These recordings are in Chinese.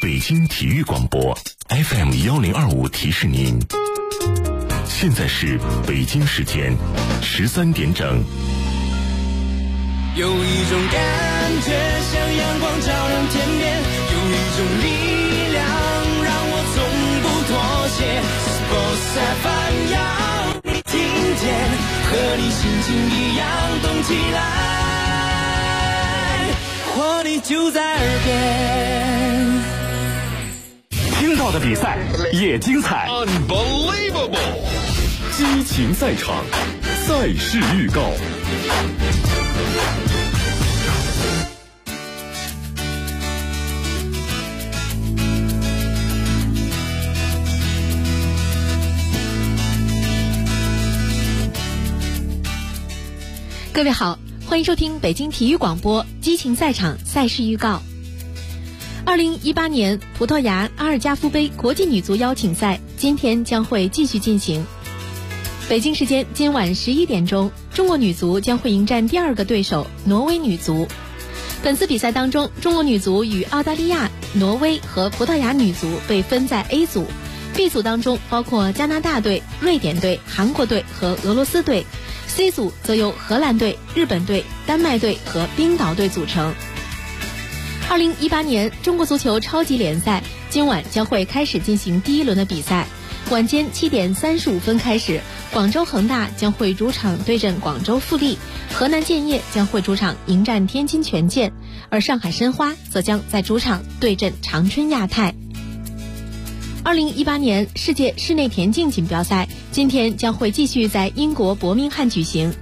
北京体育广播 FM1025提示您，现在是北京时间13点整。 有一种感觉像阳光照亮天边，有一种力量让我从不妥协。Sports FM 要你听见，和你心情一样动起来，活力就在耳边。 听到的比赛也精彩 ，Unbelievable！ 激情赛场，赛事预告。 各位好，欢迎收听北京体育广播激情赛场赛事预告。2018年葡萄牙阿尔加夫杯国际女足邀请赛今天将会继续进行。北京时间今晚11点钟，中国女足将会迎战第二个对手挪威女足。本次比赛当中，中国女足与澳大利亚、挪威和葡萄牙女足被分在 A 组， B 组当中包括加拿大队、瑞典队、韩国队和俄罗斯队， C 组则由荷兰队、日本队、丹麦队和冰岛队组成。2018年中国足球超级联赛今晚将会开始进行第一轮的比赛，晚间7点35分开始，广州恒大将会主场对阵广州富力，河南建业将会主场迎战天津权健，而上海申花则将在主场对阵长春亚泰。2018年世界室内田径锦标赛今天将会继续在英国伯明翰举行。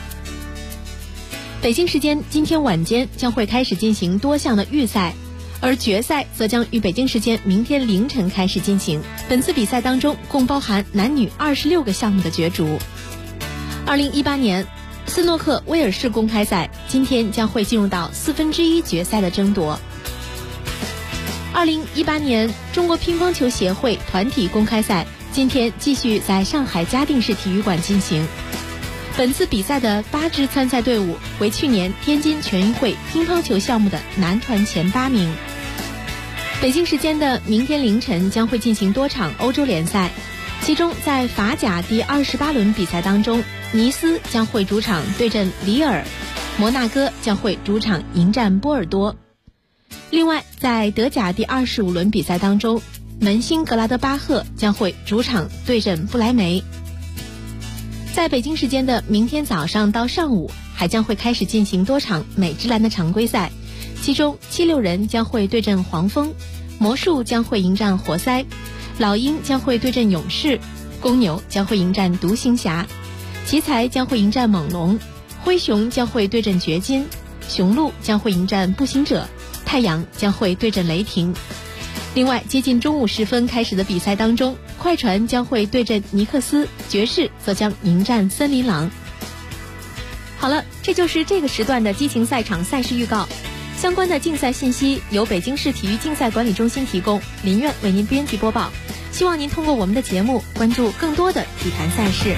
北京时间今天晚间将会开始进行多项的预赛，而决赛则将于北京时间明天凌晨开始进行。本次比赛当中共包含男女26个项目的角逐。2018年斯诺克威尔士公开赛今天将会进入到1/4决赛的争夺。2018年中国乒乓球协会团体公开赛今天继续在上海嘉定市体育馆进行。本次比赛的8支参赛队伍为去年天津全运会乒乓球项目的男团前8名。北京时间的明天凌晨将会进行多场欧洲联赛，其中在法甲第28轮比赛当中，尼斯将会主场对阵里尔，摩纳哥将会主场迎战波尔多。另外在德甲第25轮比赛当中，门兴格拉德巴赫将会主场对阵不莱梅。在北京时间的明天早上到上午还将会开始进行多场美职篮的常规赛，其中76人将会对阵黄蜂，魔术将会迎战活塞，老鹰将会对阵勇士，公牛将会迎战独行侠，奇才将会迎战猛龙，灰熊将会对阵掘金，雄鹿将会迎战步行者，太阳将会对阵雷霆。另外接近中午时分开始的比赛当中，快船将会对阵尼克斯，爵士则将迎战森林狼。好了，这就是这个时段的激情赛场赛事预告。相关的竞赛信息由北京市体育竞赛管理中心提供，林苑为您编辑播报。希望您通过我们的节目关注更多的体坛赛事。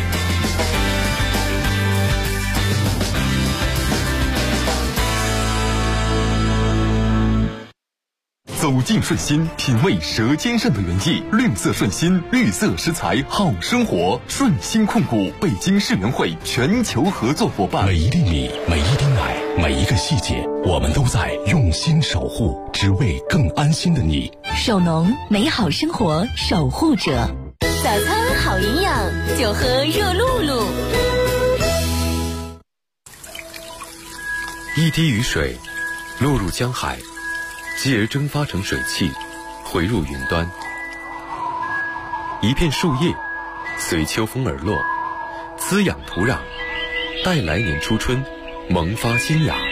走进顺心，品味舌尖上的原意。绿色顺心，绿色食材好生活。顺心控股北京市联会全球合作伙伴。 每一粒米，每一滴奶，每一个细节，我们都在用心守护，只为更安心的你。 手农，美好生活守护者。早餐好营养，就喝热露露。 一滴雨水落入江海，继而蒸发成水汽，回入云端。一片树叶随秋风而落，滋养土壤，待来年初春萌发新芽。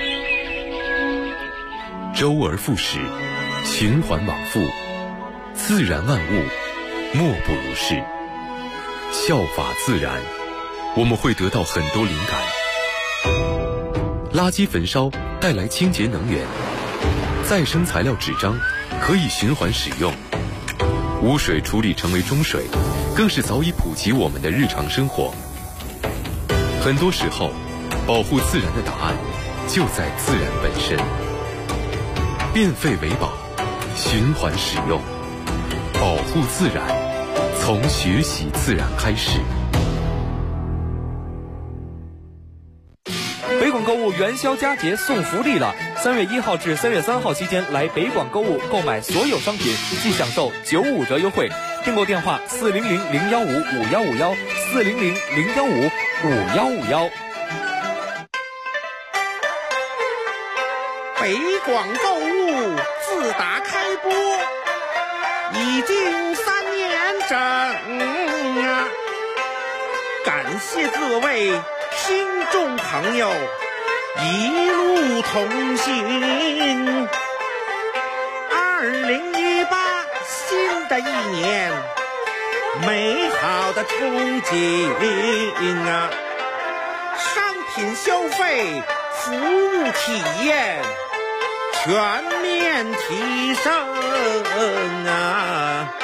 周而复始，循环往复，自然万物莫不如是。效法自然，我们会得到很多灵感。垃圾焚烧带来清洁能源，再生材料纸张可以循环使用，污水处理成为中水，更是早已普及我们的日常生活。很多时候，保护自然的答案就在自然本身。变废为宝， 循环使用，保护自然，从学习自然开始。 北广购物元宵佳节送福利了！3月1号至3月3号期间来北广购物购买所有商品，即享受95折优惠。订购电话400-015-5151，400-015-5151。 北广购物自打开播已经3年整啊！感谢各位听众朋友一路同行。2018新的一年，美好的憧憬啊！商品消费，服务体验全面提升啊！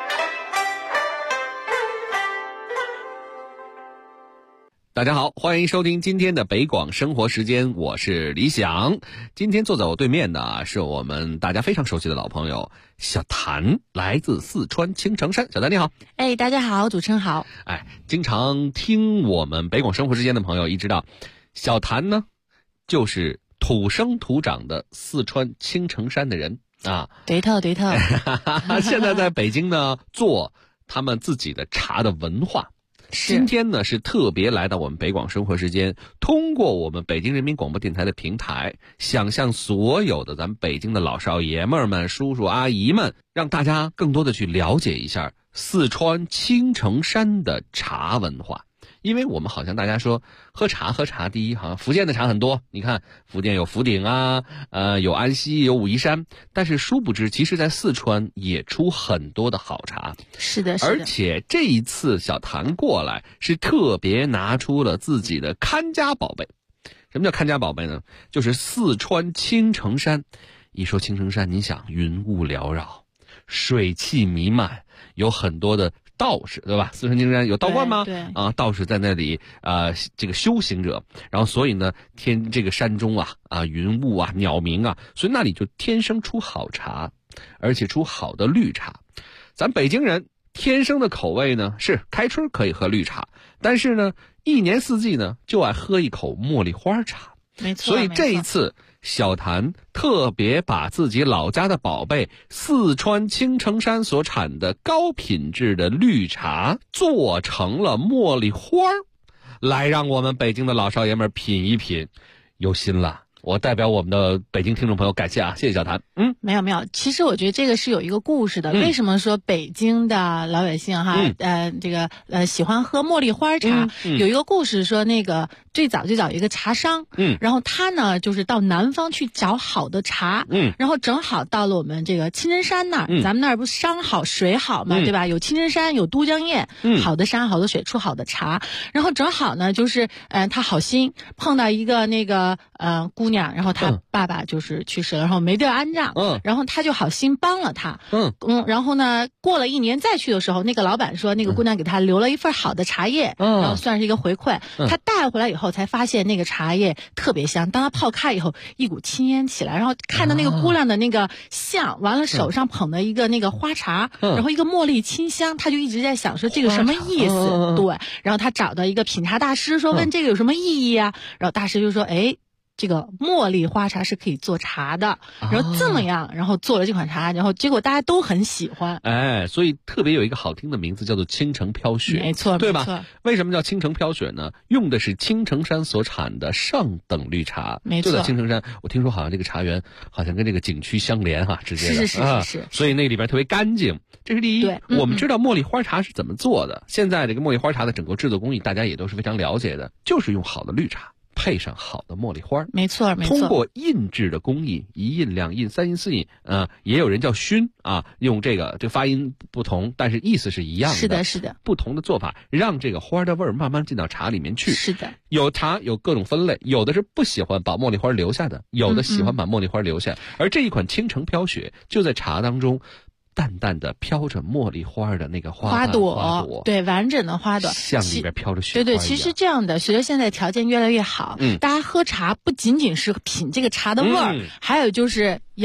大家好，欢迎收听今天的北广生活时间，我是李想。今天坐在我对面的是我们大家非常熟悉的老朋友小谭，来自四川青城山。小谭你好。 大家好，主持人好。 经常听我们北广生活时间的朋友一知道，小谭呢就是土生土长的四川青城山的人啊。 对头。 现在在北京呢做他们自己的茶的文化。今天呢是特别来到我们北广生活时间，通过我们北京人民广播电台的平台，想向所有的咱们北京的老少爷们们、叔叔阿姨们，让大家更多的去了解一下四川青城山的茶文化。因为我们好像大家说喝茶，第一好像福建的茶很多，你看福建有福鼎啊，有安溪，有武夷山，但是殊不知其实在四川也出很多的好茶。 是的。 而且这一次小谭过来是特别拿出了自己的看家宝贝。什么叫看家宝贝呢？就是四川青城山。一说青城山，你想云雾缭绕，水汽弥漫，有很多的道士，对吧？四川青城山有道观吗？ 对道士在那里这个修行者，然后所以呢这个山中云雾鸟鸣所以那里就天生出好茶，而且出好的绿茶。咱北京人天生的口味呢是开春可以喝绿茶，但是呢一年四季呢就爱喝一口茉莉花茶。 没错。 所以这一次小谭特别把自己老家的宝贝四川青城山所产的高品质的绿茶做成了茉莉花，来让我们北京的老少爷们品一品。有心了，我代表我们的北京听众朋友感谢谢谢小谭。 没有，其实我觉得这个是有一个故事的。为什么说北京的老百姓喜欢喝茉莉花茶？有一个故事说，那个最早有一个茶商，然后他呢就是到南方去找好的茶，然后正好到了我们这个青城山那儿，咱们那儿不是山好水好嘛，对吧？有青城山，有都江堰，好的山好的水出好的茶，然后正好呢就是他好心碰到一个那个姑娘，然后他爸爸就是去世了，然后没地儿安葬，然后他就好心帮了他，然后呢过了1年再去的时候，那个老板说那个姑娘给他留了一份好的茶叶，然后算是一个回馈，他带回来以后才发现那个茶叶特别香，当他泡开以后一股青烟起来，然后看到那个姑娘的那个像，完了手上捧的一个那个花茶，然后一个茉莉清香，他就一直在想说这个什么意思，对，然后他找到一个品茶大师说问这个有什么意义啊，然后大师就说这个茉莉花茶是可以做茶的，然后这么样，然后做了这款茶，然后结果大家都很喜欢， 所以特别有一个好听的名字叫做青城飘雪， 没错， 对吧？为什么叫青城飘雪呢？用的是青城山所产的上等绿茶， 没错。 就在青城山，我听说好像这个茶园好像跟这个景区相连直接的， 是， 所以那里边特别干净，这是第一。我们知道茉莉花茶是怎么做的，现在这个茉莉花茶的整个制作工艺大家也都是非常了解的，就是用好的绿茶配上好的茉莉花， 没错。 通过印制的工艺，1印、2印、3印、4印，也有人叫熏用这个发音不同，但是意思是一样的。 是的。 不同的做法，让这个花的味儿慢慢进到茶里面去。 是的。 有茶有各种分类，有的是不喜欢把茉莉花留下的，有的喜欢把茉莉花留下。而这一款青城飘雪就在茶当中淡淡的飘着茉莉花的那个花朵， 对，完整的花朵， 像里边飘着雪花一样。 对，其实这样的，随着现在条件越来越好，大家喝茶不仅仅是品这个茶的味儿，还有就是要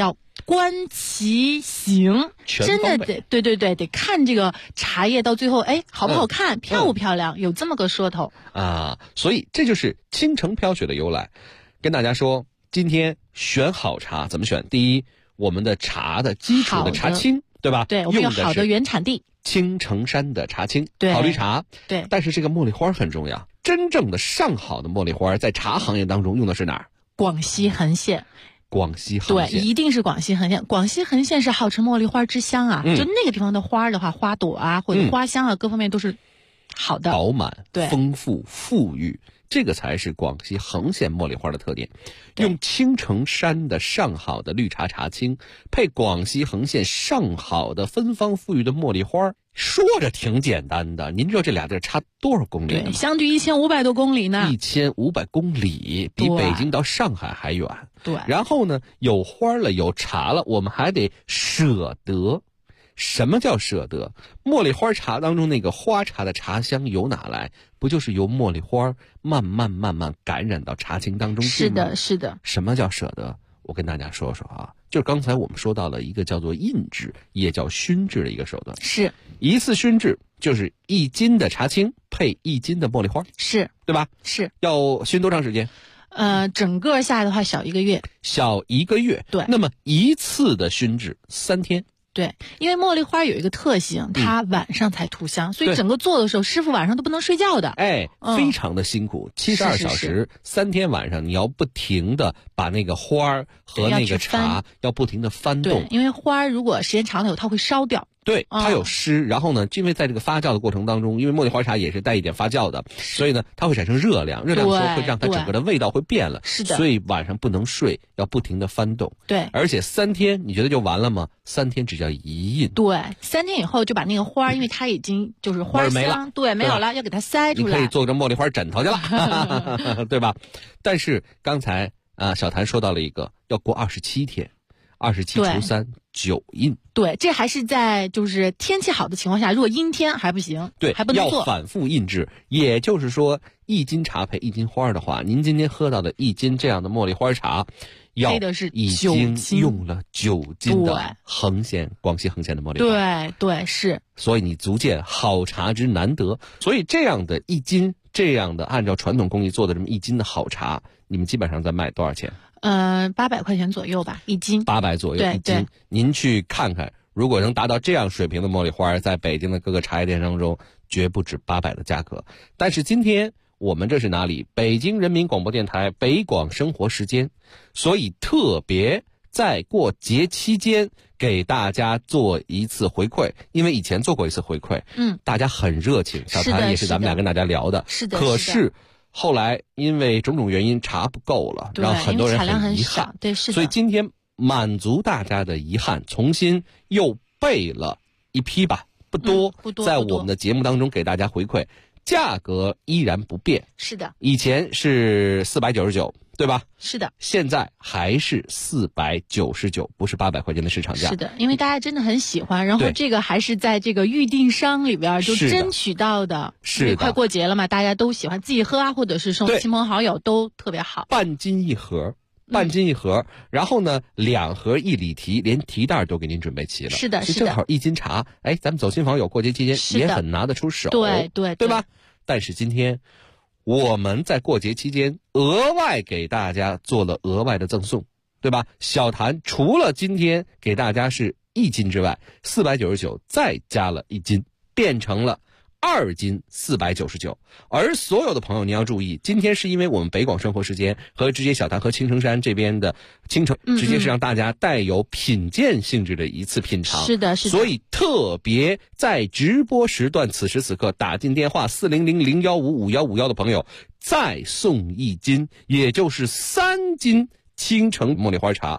观其形，真的得看这个茶叶到最后，哎，好不好看，漂不漂亮，有这么个说头啊。所以这就是青城飘雪的由来。跟大家说，今天选好茶怎么选？第一，我们的茶的基础的茶青，对吧？ 对，我们有好的原产地， 青城山的茶青， 对， 好绿茶， 对。 但是这个茉莉花很重要，真正的上好的茉莉花在茶行业当中用的是哪儿？ 广西横县。 广西横县， 对，一定是广西横县。广西横县是号称茉莉花之乡啊，就那个地方的花的话，花朵啊或者花香啊，各方面都是好的， 饱满、 对， 丰富、富裕，这个才是广西横县茉莉花的特点。用青城山的上好的绿茶茶青，配广西横县上好的芬芳富裕的茉莉花，说着挺简单的，您知道这俩地儿差多少公里吗？ 对，相距1500多公里呢。 1500公里，比北京到上海还远。 对。 然后呢，有花了，有茶了，我们还得舍得。什么叫舍得？茉莉花茶当中那个花茶的茶香由哪来？不就是由茉莉花慢慢感染到茶青当中去吗？ 是的，是的。 什么叫舍得？我跟大家说说啊，就是刚才我们说到了一个叫做印制，也叫熏制的一个手段。 是一次熏制就是1斤的茶青配1斤的茉莉花， 是对吧？ 是。 要熏多长时间？ 整个下来的话小1个月。 小1个月。 对。 那么一次的熏制3天。 对，因为茉莉花有一个特性，它晚上才吐香，所以整个做的时候，师傅晚上都不能睡觉的。 哎，非常的辛苦，72小时，3天晚上，你要不停的把那个花和那个茶要不停的翻动。 对，因为花如果时间长了以后，它会烧掉。 对，它有湿，然后呢，因为在这个发酵的过程当中，因为茉莉花茶也是带一点发酵的，所以呢，它会产生热量，热量的时候会让它整个的味道会变了。 是的。 所以晚上不能睡，要不停的翻动。 对。 而且3天，你觉得就完了吗？3天只叫一印。 对，3天以后就把那个花，因为它已经就是花香， 没了， 对，没有了，要给它塞出来。 你可以做个茉莉花枕头去了，对吧？但是刚才小谭说到了一个，要过27天。27除3 9印。 对，这还是在就是天气好的情况下，如果阴天还不行， 对， 还不能做。 要反复印制，也就是说，1斤茶配1斤花的话，您今天喝到的1斤这样的茉莉花茶，要已经用了9斤的广西横县的茉莉花。 对对是。 所以你足见好茶之难得。所以这样的1斤，这样的按照传统工艺做的这么1斤的好茶，你们基本上在卖多少钱 ？800块钱左右吧，1斤。 800左右1斤。您去看看，如果能达到这样水平的茉莉花，在北京的各个茶叶店当中，绝不止800的价格。但是今天我们这是哪里？北京人民广播电台北广生活时间，所以特别在过节期间给大家做一次回馈，因为以前做过一次回馈，大家很热情，小谭也是咱们俩跟大家聊的， 是的。 可是后来因为种种原因茶不够了，让很多人很遗憾。 对，是的。 所以今天满足大家的遗憾，重新又备了一批吧，不多，在我们的节目当中给大家回馈，价格依然不变。 是的。 以前是499，对吧？ 是的。 现在还是499，不是800块钱的市场价。 是的，因为大家真的很喜欢，然后这个还是在这个预定商里边就争取到的。 是的。 快过节了嘛，大家都喜欢自己喝啊，或者是送亲朋好友都特别好。 半斤一盒，然后呢2盒1里提，连提袋都给您准备齐了。 是的，是的。 正好1斤茶，哎，咱们走亲访友过节期间也很拿得出手。对吧？但是今天我们在过节期间额外给大家做了额外的赠送，对吧？小谭除了今天给大家是1斤之外，499再加了1斤，变成了2斤499。而所有的朋友您要注意，今天是因为我们北广生活时间和直接小谭和青城山这边的青城直接是让大家带有品鉴性质的一次品尝。 是的，是的。 所以特别在直播时段此时此刻打进电话400-015-5151的朋友，再送1斤，也就是3斤青城茉莉花茶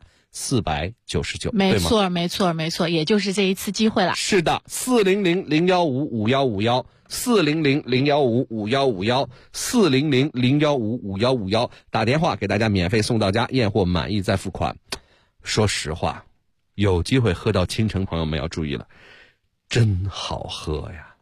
499， 没错，没错，没错，也就是这一次机会了。 是的，400-015-5151，400-015-5151，400-015-5151，打电话给大家免费送到家，验货满意再付款。说实话，有机会喝到青城朋友们要注意了，真好喝呀！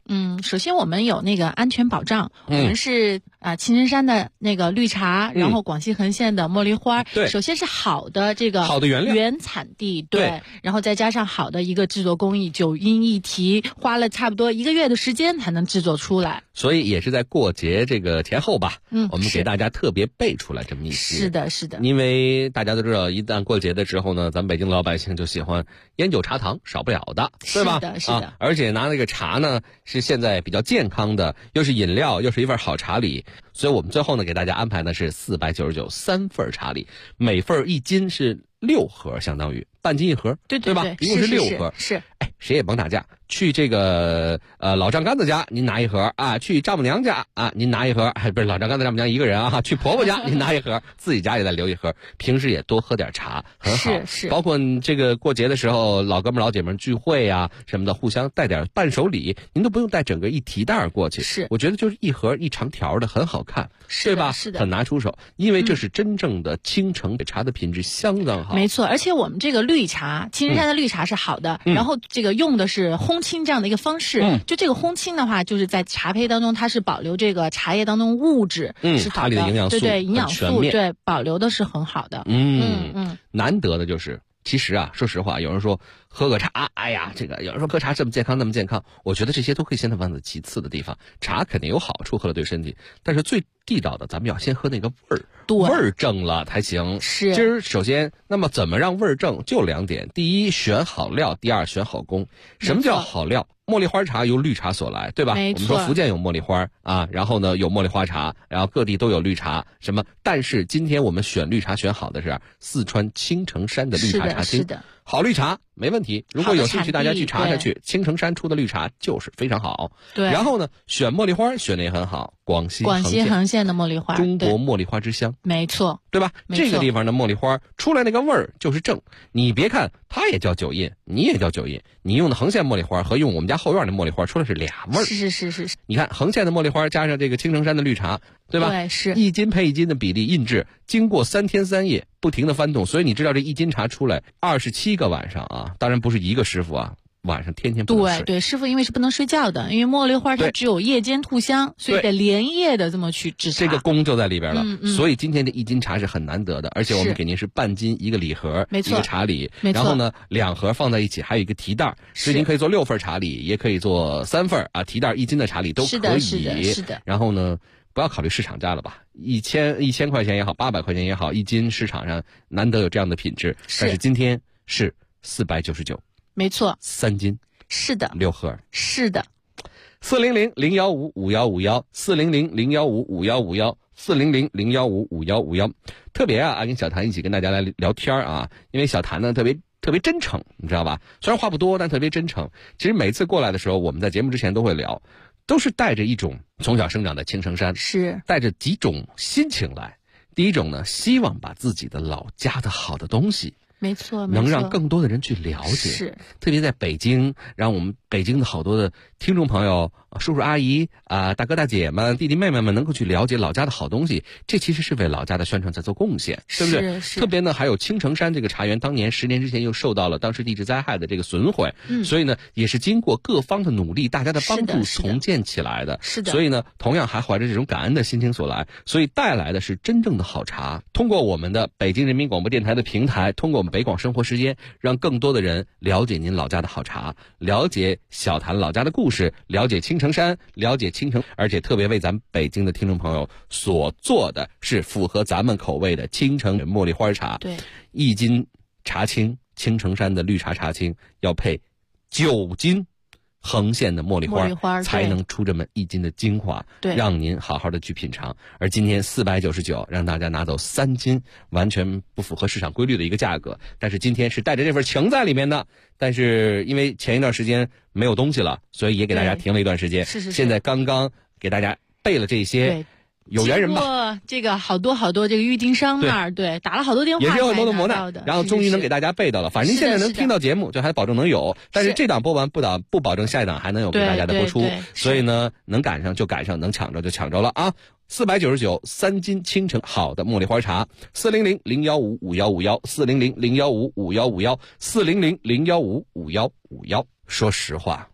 首先我们有那个安全保障，我们是青城山的那个绿茶，然后广西恒县的茉莉花， 对， 首先是好的这个好的原料原产地，对，然后再加上好的一个制作工艺，9音一提，花了差不多1个月的时间才能制作出来。 所以也是在过节这个前后吧，我们给大家特别备出来这么一些。 是的，是的。 因为大家都知道，一旦过节的时候呢，咱们北京老百姓就喜欢烟酒茶糖，少不了的，对吧？ 是的，是的。 而且拿那个茶呢，是现在比较健康的，又是饮料，又是一份好茶礼，所以我们最后呢给大家安排的是499 3份茶礼，每份1斤是6盒，相当于半斤1盒， 对吧？一共是6盒。 是。 哎，谁也甭打架，去这个老丈杆子家您拿1盒啊，去丈母娘家啊您拿1盒，不是老丈杆子丈母娘一个人啊，去婆婆家您拿1盒，自己家也再留1盒，平时也多喝点茶，很好。 是。 包括这个过节的时候，老哥们老姐们聚会啊什么的，互相带点伴手礼，您都不用带整个一提袋过去。 是， 我觉得就是1盒1长条的，很好看， 对吧？ 是的， 很拿出手，因为这是真正的青城茶的品质相当好。 没错，而且我们这个绿茶，青城山的绿茶是好的，然后这个用的是烘青这样的一个方式。就这个烘青的话，就是在茶胚当中，它是保留这个茶叶当中物质，是好的， 茶里的营养素， 对营养素，对保留的是很好的。 难得的就是，其实啊，说实话，有人说喝个茶，哎呀，这个有人说喝茶这么健康那么健康，我觉得这些都可以先放在其次的地方。茶肯定有好处，喝了对身体，但是最地道的，咱们要先喝那个味儿，味儿正了才行。 是。 今儿首先，那么怎么让味儿正？就2点：第一，选好料；第二，选好工。什么叫好料？茉莉花茶由绿茶所来，对吧？ 没错。 我们说福建有茉莉花啊，然后呢有茉莉花茶，然后各地都有绿茶，什么？但是今天我们选绿茶选好的是四川青城山的绿茶茶青， 是的。 好绿茶没问题，如果有兴趣大家去查查去，青城山出的绿茶就是非常好。 对。 然后呢，选茉莉花选的也很好，广西恒县的茉莉花， 中国茉莉花之乡， 没错， 对吧？这个地方的茉莉花出来那个味儿就是正。你别看它也叫9印，你也叫9印，你用的恒县茉莉花和用我们家后院的茉莉花出来是俩味儿。 是。 你看恒县的茉莉花加上这个青城山的绿茶，对吧？ 对，是 1斤配1斤的比例印制，经过3天3夜不停的翻动，所以你知道这1斤茶出来27个晚上啊，当然不是一个师傅啊。晚上天天不能睡。 对，师傅因为是不能睡觉的，因为茉莉花它只有夜间吐香，所以得连夜的这么去制茶。 这个功就在里边了。所以今天的1斤茶是很难得的，而且我们给您是半斤一个礼盒， 没错， 一个茶礼， 没错。 然后呢，2盒放在一起，还有一个提袋，所以您可以做6份茶礼，也可以做3份啊，提袋1斤的茶礼都可以。 是的。 然后呢，不要考虑市场价了吧，1000块钱也好，800块钱也好，1斤市场上难得有这样的品质，但是今天是499， 没错 ，3斤。 是的 ，6盒。 是的 ，400-015-5151，400-015-5151，400-015-5151。特别啊，跟小谭一起跟大家来聊天啊，因为小谭呢特别真诚，你知道吧？虽然话不多，但特别真诚。其实每次过来的时候，我们在节目之前都会聊，都是带着一种从小生长在青城山， 是带着几种心情来。第一种呢，希望把自己的老家的好的东西。 没错， 能让更多的人去了解， 是特别在北京，让我们北京的好多的听众朋友、叔叔阿姨啊、大哥大姐们、弟弟妹妹们能够去了解老家的好东西，这其实是为老家的宣传在做贡献，对不对？特别呢，还有青城山这个茶园，当年10年之前又受到了当时地质灾害的这个损毁，所以呢，也是经过各方的努力，大家的帮助重建起来的。 是的。 所以呢，同样还怀着这种感恩的心情所来，所以带来的是真正的好茶。通过我们的北京人民广播电台的平台，通过我们北广生活时间，让更多的人了解您老家的好茶，了解小谭老家的故事，了解青城山，了解青城，而且特别为咱们北京的听众朋友所做的是符合咱们口味的青城茉莉花茶。 对 ，1斤茶青，青城山的绿茶茶青要配9斤恒县的茉莉花才能出这么1斤的精华， 对， 让您好好的去品尝。而今天499，让大家拿走3斤，完全不符合市场规律的一个价格。但是今天是带着这份情在里面的，但是因为前一段时间没有东西了，所以也给大家停了一段时间。 是。 现在刚刚给大家备了这些。有缘人吧， 这个好多这个预订商那儿，对，打了好多电话， 也是有很多的磨难，然后终于能给大家备到了。反正现在能听到节目，就还保证能有，但是这档播完不保证下一档还能有给大家的播出，所以呢，能赶上就赶上，能抢着就抢着了啊！499 3斤青城好的茉莉花茶，400-015-5151，400-015-5151，400-015-5151。说实话，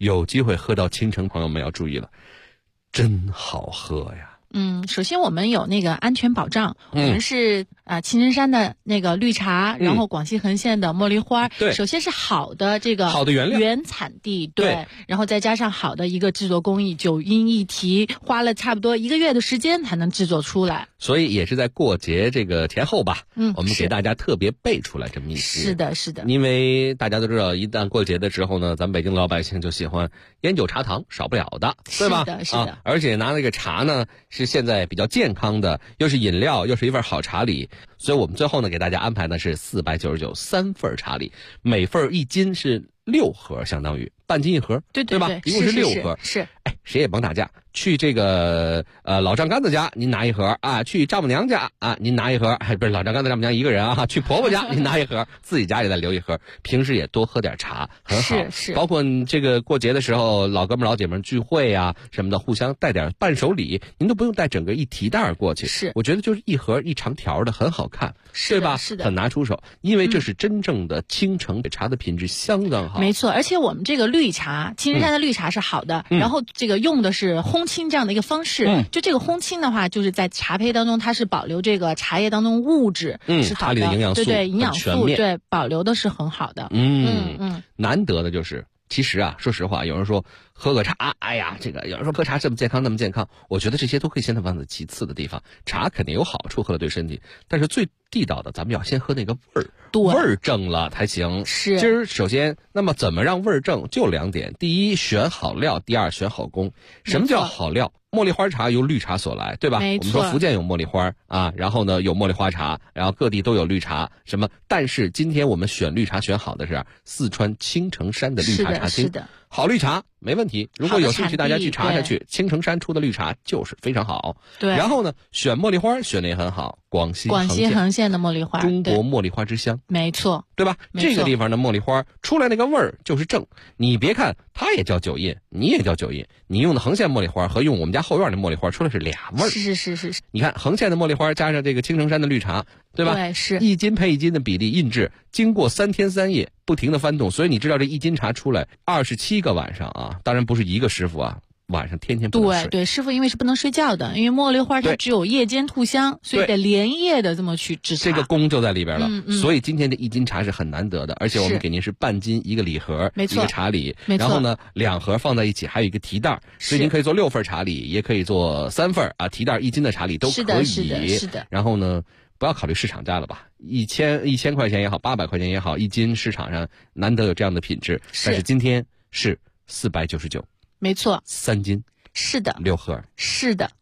有机会喝到青城，朋友们要注意了，真好喝呀。 首先我们有那个安全保障，我们是青城山的那个绿茶，然后广西恒县的茉莉花， 对， 首先是好的这个好的原料原产地，对，然后再加上好的一个制作工艺，9音一提，花了差不多1个月的时间才能制作出来， 所以也是在过节这个前后吧，我们给大家特别备出来这么一些。 是的，是的， 因为大家都知道，一旦过节的时候呢，咱们北京老百姓就喜欢烟酒茶糖，少不了的，对吧？ 是的，是的。 而且拿那个茶呢，是现在比较健康的，又是饮料，又是一份好茶礼，所以我们最后呢给大家安排的是499 3份茶礼，每份1斤是6盒，相当于半斤1盒，对吧？一共是6盒。 是。 哎，谁也甭打架，去这个老丈杆子家您拿1盒啊，去丈母娘家啊您拿1盒，不是老丈杆子丈母娘一个人啊，去婆婆家您拿1盒，自己家里再留1盒，平时也多喝点茶，很好。 是。 包括你这个过节的时候，老哥们老姐们聚会啊什么的，互相带点伴手礼，您都不用带整个一提袋过去。 是， 我觉得就是1盒1长条的，很好看， 对吧？ 是的， 很拿出手，因为这是真正的青城茶的品质相当好。 没错，而且我们这个绿茶，青城山的绿茶是好的，然后这个用的是烘青这样的一个方式，就这个烘青的话，就是在茶胚当中，它是保留这个茶叶当中物质，是好的， 茶里的营养素， 对营养素，对保留的是很好的。 难得的就是，其实啊，说实话，有人说喝个茶，哎呀，这个有人说喝茶这么健康那么健康，我觉得这些都可以先放在其次的地方。茶肯定有好处，喝了对身体，但是最地道的，咱们要先喝那个味儿，味儿正了才行。 是。 今儿首先，那么怎么让味儿正？就2点：第一，选好料；第二，选好工。什么叫好料？茉莉花茶由绿茶所来，对吧？ 没错。 我们说福建有茉莉花啊，然后呢有茉莉花茶，然后各地都有绿茶，什么？但是今天我们选绿茶选好的是四川青城山的绿茶茶青， 是的。 好绿茶没问题，如果有兴趣大家去查查去，青城山出的绿茶就是非常好。 对。 然后呢，选茉莉花选的也很好，广西恒县的茉莉花， 中国茉莉花之乡， 没错， 对吧？这个地方的茉莉花出来那个味儿就是正。你别看它也叫9印，你也叫9印，你用的恒县茉莉花和用我们家后院的茉莉花出来是俩味儿。 是。 你看恒县的茉莉花加上这个青城山的绿茶，对吧？ 对，是 1斤配1斤的比例印制，经过3天3夜不停的翻动，所以你知道这1斤茶出来27个晚上啊，当然不是一个师傅啊，晚上天天不能睡。 对，师傅因为是不能睡觉的，因为茉莉花它只有夜间吐香，所以得连夜的这么去制茶。 这个功就在里边了。所以今天这1斤茶是很难得的，而且我们给您是半斤一个礼盒， 没错， 一个茶礼， 没错。 然后呢2盒放在一起，还有一个提袋，所以您可以做6份茶礼，也可以做3份啊，提袋1斤的茶礼都可以。 是的。 然后呢，不要考虑市场价了吧，1000块钱也好，800块钱也好，1斤市场上难得有这样的品质，但是今天是499， 没错 ，3斤， 是的 ，6盒， 是的。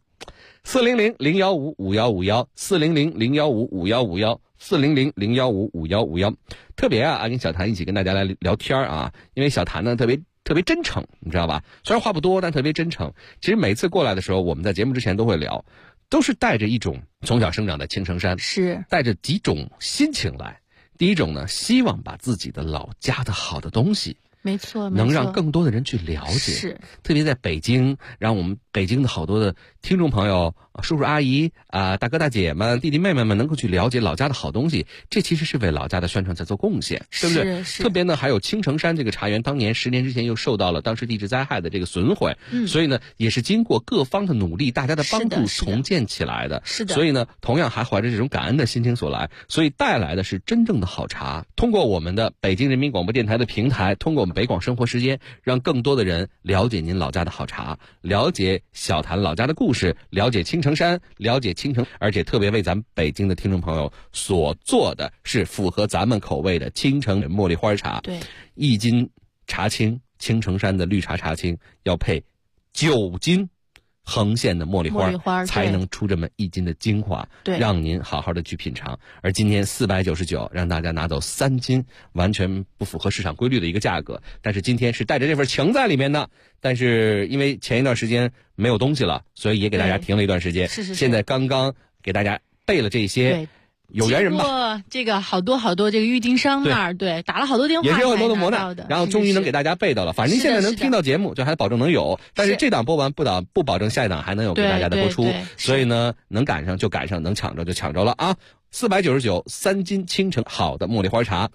400-015-5151，400-015-5151，400-015-5151。特别啊，跟小谭一起跟大家来聊天啊，因为小谭呢特别真诚，你知道吧？虽然话不多，但特别真诚。其实每次过来的时候，我们在节目之前都会聊，都是带着一种从小生长在青城山， 是带着几种心情来。第一种呢，希望把自己的老家的好的东西， 没错， 能让更多的人去了解。 是， 特别在北京，让我们北京的好多的听众朋友、叔叔阿姨啊、大哥大姐们、弟弟妹妹们能够去了解老家的好东西，这其实是为老家的宣传在做贡献，对不对？ 是。 特别呢，还有青城山这个茶园，当年10年之前又受到了当时地质灾害的这个损毁，所以呢，也是经过各方的努力，大家的帮助重建起来的。 是的。 所以呢，同样还怀着这种感恩的心情所来，所以带来的是真正的好茶。通过我们的北京人民广播电台的平台，通过我们北广生活时间，让更多的人了解您老家的好茶，了解小谭老家的故事，了解青城山，了解青城，而且特别为咱们北京的听众朋友所做的是符合咱们口味的青城茉莉花茶。 对 ，1斤茶青，青城山的绿茶茶青要配9斤恒县的茉莉花才能出这么1斤的精华，让您好好的去品尝。而今天499让大家拿走3斤，完全不符合市场规律的一个价格，但是今天是带着这份情在里面的。但是因为前一段时间没有东西了，所以也给大家停了一段时间。 是。 现在刚刚给大家备了这些。有缘人吧， 这个好多这个郁金香那儿，对，打了好多电话， 也是有很多的磨难，然后终于能给大家备到了。反正您现在能听到节目，就还保证能有。但是这档播完不保证下一档还能有给大家的播出，所以呢，能赶上就赶上，能抢着就抢着了啊！ 4993斤清晨好的茉莉花茶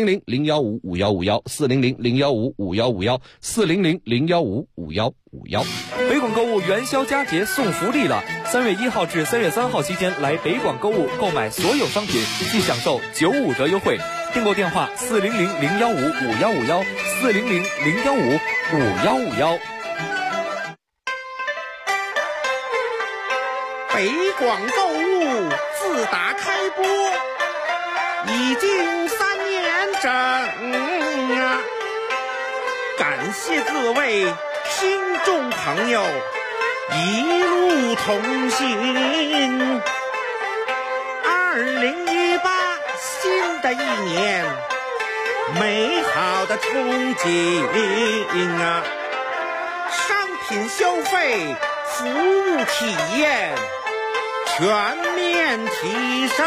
，400-015-5151，400-015-5151，400-015-5151。 北广购物元宵佳节送福利了！3月1号至3月3号期间来北广购物购买所有商品，即享受95折优惠。订购电话400-015-5151，400-015-5151。 北广购物自打开播已经3年整啊！感谢各位听众朋友一路同行。2018新的一年，美好的憧憬啊！商品消费，服务体验全面提升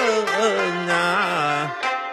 啊！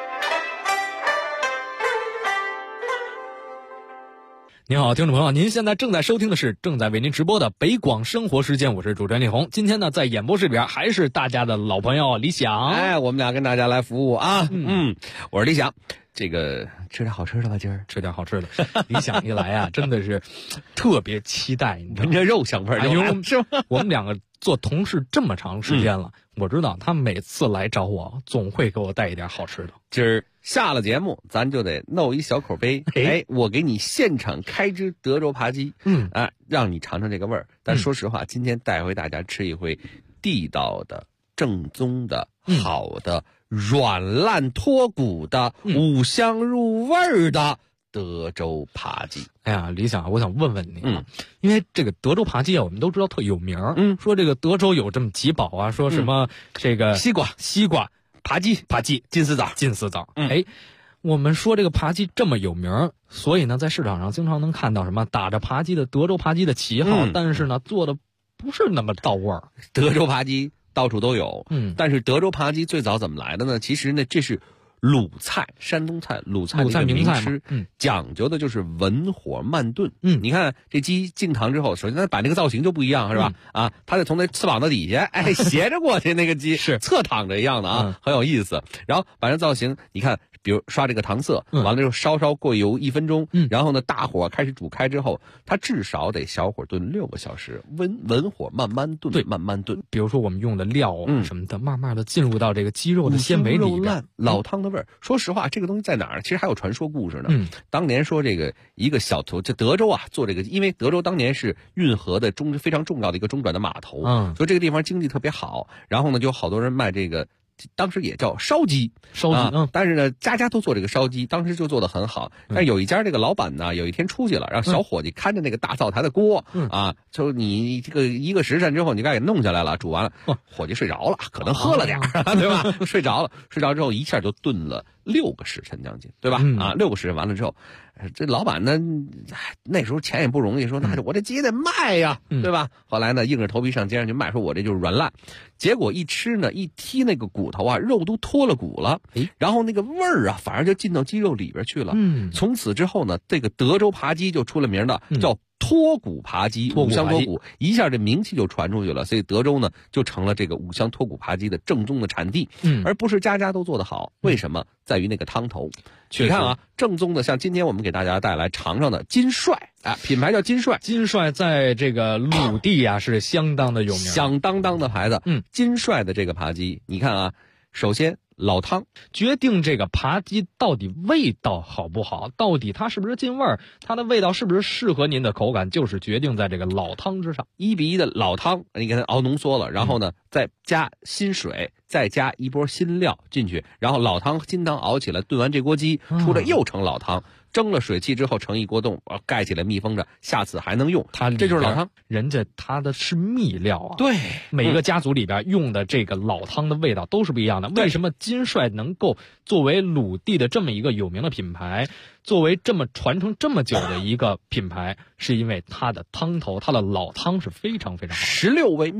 您好，听众朋友，您现在正在收听的是正在为您直播的北广生活时间，我是主持人李红。今天呢，在演播室里边还是大家的老朋友李想。 哎，我们俩跟大家来服务啊。我是李想。这个吃点好吃的吧，今儿吃点好吃的。李想一来啊，真的是特别期待，你知道吗？ 闻着肉香味儿就来了，是吧？ 我们两个做同事这么长时间了，我知道他每次来找我，总会给我带一点好吃的。 今儿下了节目，咱就得弄一小口杯，我给你现场开只德州扒鸡，让你尝尝这个味儿。但说实话，今天带回大家吃一回地道的、正宗的、好的、软烂脱骨的、五香入味儿的德州扒鸡。 哎呀，李想，我想问问你啊，因为这个德州扒鸡啊，我们都知道特有名说这个德州有这么几宝啊，说什么这个西瓜、扒鸡、金丝枣。我们说这个扒鸡这么有名，所以呢，在市场上经常能看到什么打着扒鸡的德州扒鸡的旗号，但是呢，做的不是那么到味儿。 德州扒鸡到处都有，但是德州扒鸡最早怎么来的呢？其实呢，这是鲁菜，山东菜，鲁菜的一个名吃，讲究的就是文火慢炖。你看这鸡进堂之后，首先它摆那个造型就不一样，是吧？它得从那翅膀的底下，斜着过去，那个鸡是侧躺着一样的啊，很有意思。然后把这造型，你看，比如刷这个糖色，完了之后稍过油1分钟，然后呢大火开始煮开之后，它至少得小火炖6个小时，文火慢慢炖，慢慢炖。 比如说我们用的料什么的，慢慢的进入到这个鸡肉的纤维里边， 老汤的味儿。说实话，这个东西在哪儿？其实还有传说故事呢。当年说这个一个小头，就德州啊，做这个，因为德州当年是运河的非常重要的一个中转的码头，所以这个地方经济特别好。然后呢，就好多人卖这个。当时也叫烧鸡，但是呢，家家都做这个烧鸡，当时就做得很好。但是有一家这个老板呢，有一天出去了，让小伙计看着那个大灶台的锅，就你这个1个时辰之后，你该给弄下来了，煮完了，伙计睡着了，可能喝了点对吧？睡着之后一下就炖了6个时辰将近，对吧？6个时辰完了之后，这老板呢，那时候钱也不容易，说那我这鸡得卖呀，对吧？后来呢，硬着头皮上街上去卖，说我这就是软烂。结果一吃呢，一剔那个骨头啊，肉都脱了骨了，然后那个味儿啊，反而就进到鸡肉里边去了。从此之后呢，这个德州扒鸡就出了名的，叫脱骨扒鸡，五香脱骨，一下这名气就传出去了。所以德州呢，就成了这个五香脱骨扒鸡的正宗的产地，而不是家家都做得好。为什么？在于那个汤头。你看啊，正宗的，像今天我们给大家带来尝尝的金帅，品牌叫金帅。 金帅在这个鲁地啊是相当的有名， 响当当的牌子。金帅的这个扒鸡，你看啊，首先老汤决定这个扒鸡到底味道好不好，到底它是不是进味儿，它的味道是不是适合您的口感，就是决定在这个老汤之上。 1比1的老汤，你给它熬浓缩了，然后呢，再加新水，再加一波新料进去，然后老汤金汤熬起来，炖完这锅鸡出来又成老汤。蒸了水汽之后盛一锅冻，盖起来密封着，下次还能用。这就是老汤， 人家它的是秘料啊。 对， 每个家族里边用的这个老汤的味道都是不一样的。为什么金帅能够作为鲁地的这么一个有名的品牌，作为这么传承这么久的一个品牌，是因为它的汤头，它的老汤是非常非常好。 16味秘料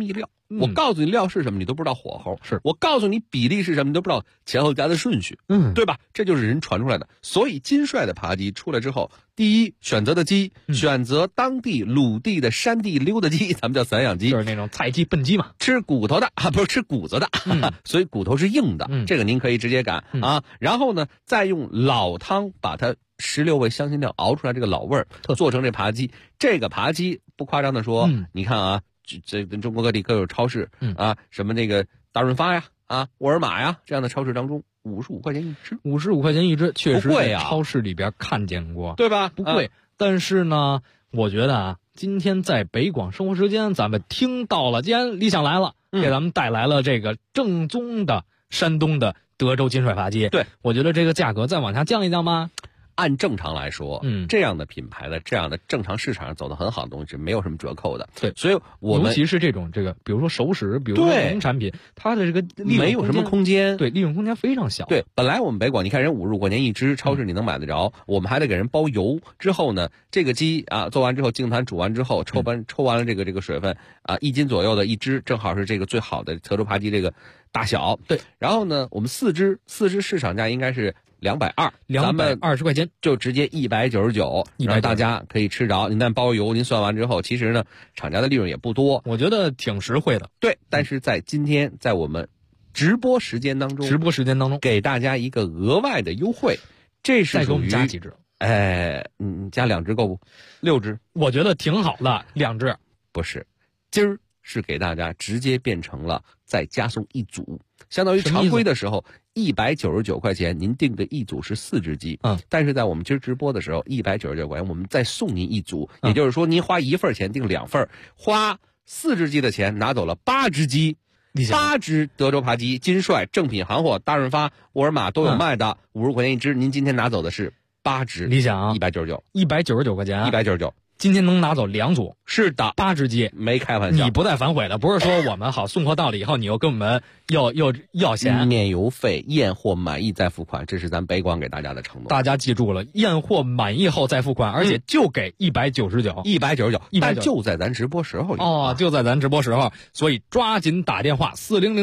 我告诉你料是什么，你都不知道火候； 是我告诉你比例是什么，你都不知道前后加的顺序，对吧？这就是人传出来的。所以金帅的扒鸡出来之后，第一选择的鸡，选择当地鲁地的山地溜达鸡，咱们叫散养鸡， 就是那种菜鸡笨鸡嘛， 吃骨头的不是吃骨子的，所以骨头是硬的，这个您可以直接擀啊。然后呢，再用老汤把它16味香辛料熬出来这个老味儿，做成这扒鸡。这个扒鸡不夸张的说，你看啊，这中国各地各有超市啊，什么那个大润发呀、沃尔玛呀这样的超市当中，55块钱一只 ，55块钱一只，确实不贵啊， 超市里边看见过， 对吧？ 不贵，但是呢，我觉得啊，今天在北广生活时间，咱们听到了，既然李想来了，给咱们带来了这个正宗的山东的德州金帅扒鸡， 对， 我觉得这个价格再往下降一降吧。 按正常来说，这样的品牌的这样的正常市场上走得很好的东西是没有什么折扣的。 对， 所以我们尤其是这种比如说熟食，比如说农产品，它的这个利润没有什么空间， 对，利润空间非常小。 对，本来我们北广，你看人55块钱一只，超市你能买得着，我们还得给人包邮。之后呢，这个鸡啊做完之后，净坛煮完之后，抽完了这个水分啊，1斤左右的一只，正好是这个最好的德州扒鸡这个大小。 对， 然后呢，我们4只市场价应该是220，咱们 220块钱就直接199，让大家可以吃着。您再包邮，您算完之后，其实呢，厂家的利润也不多， 我觉得挺实惠的。 对，但是在今天，在我们直播时间当中，给大家一个额外的优惠，这是再给我们加几只？ 加2只够不？6只， 我觉得挺好的，2只不是，今儿是给大家直接变成了再加送1组。相当于常规的时候199块钱，您订的一组是4只鸡，但是在我们今儿直播的时候199块钱，我们再送您1组，也就是说您花1份钱订2份，花4只鸡的钱拿走了8只鸡，8只德州扒鸡，金帅正品行货，大润发、沃尔玛都有卖的，50块钱一只，您今天拿走的是8只， 理想 199 块钱 ，199。 今天能拿走2组， 是的 ，8只鸡， 没开玩笑， 你不带反悔的，不是说我们好送货到了以后，你又跟我们要钱， 免邮费，验货满意再付款，这是咱北广给大家的承诺。 大家记住了，验货满意后再付款，而且就给199， 但就在咱直播时候就在咱直播时候，所以抓紧打电话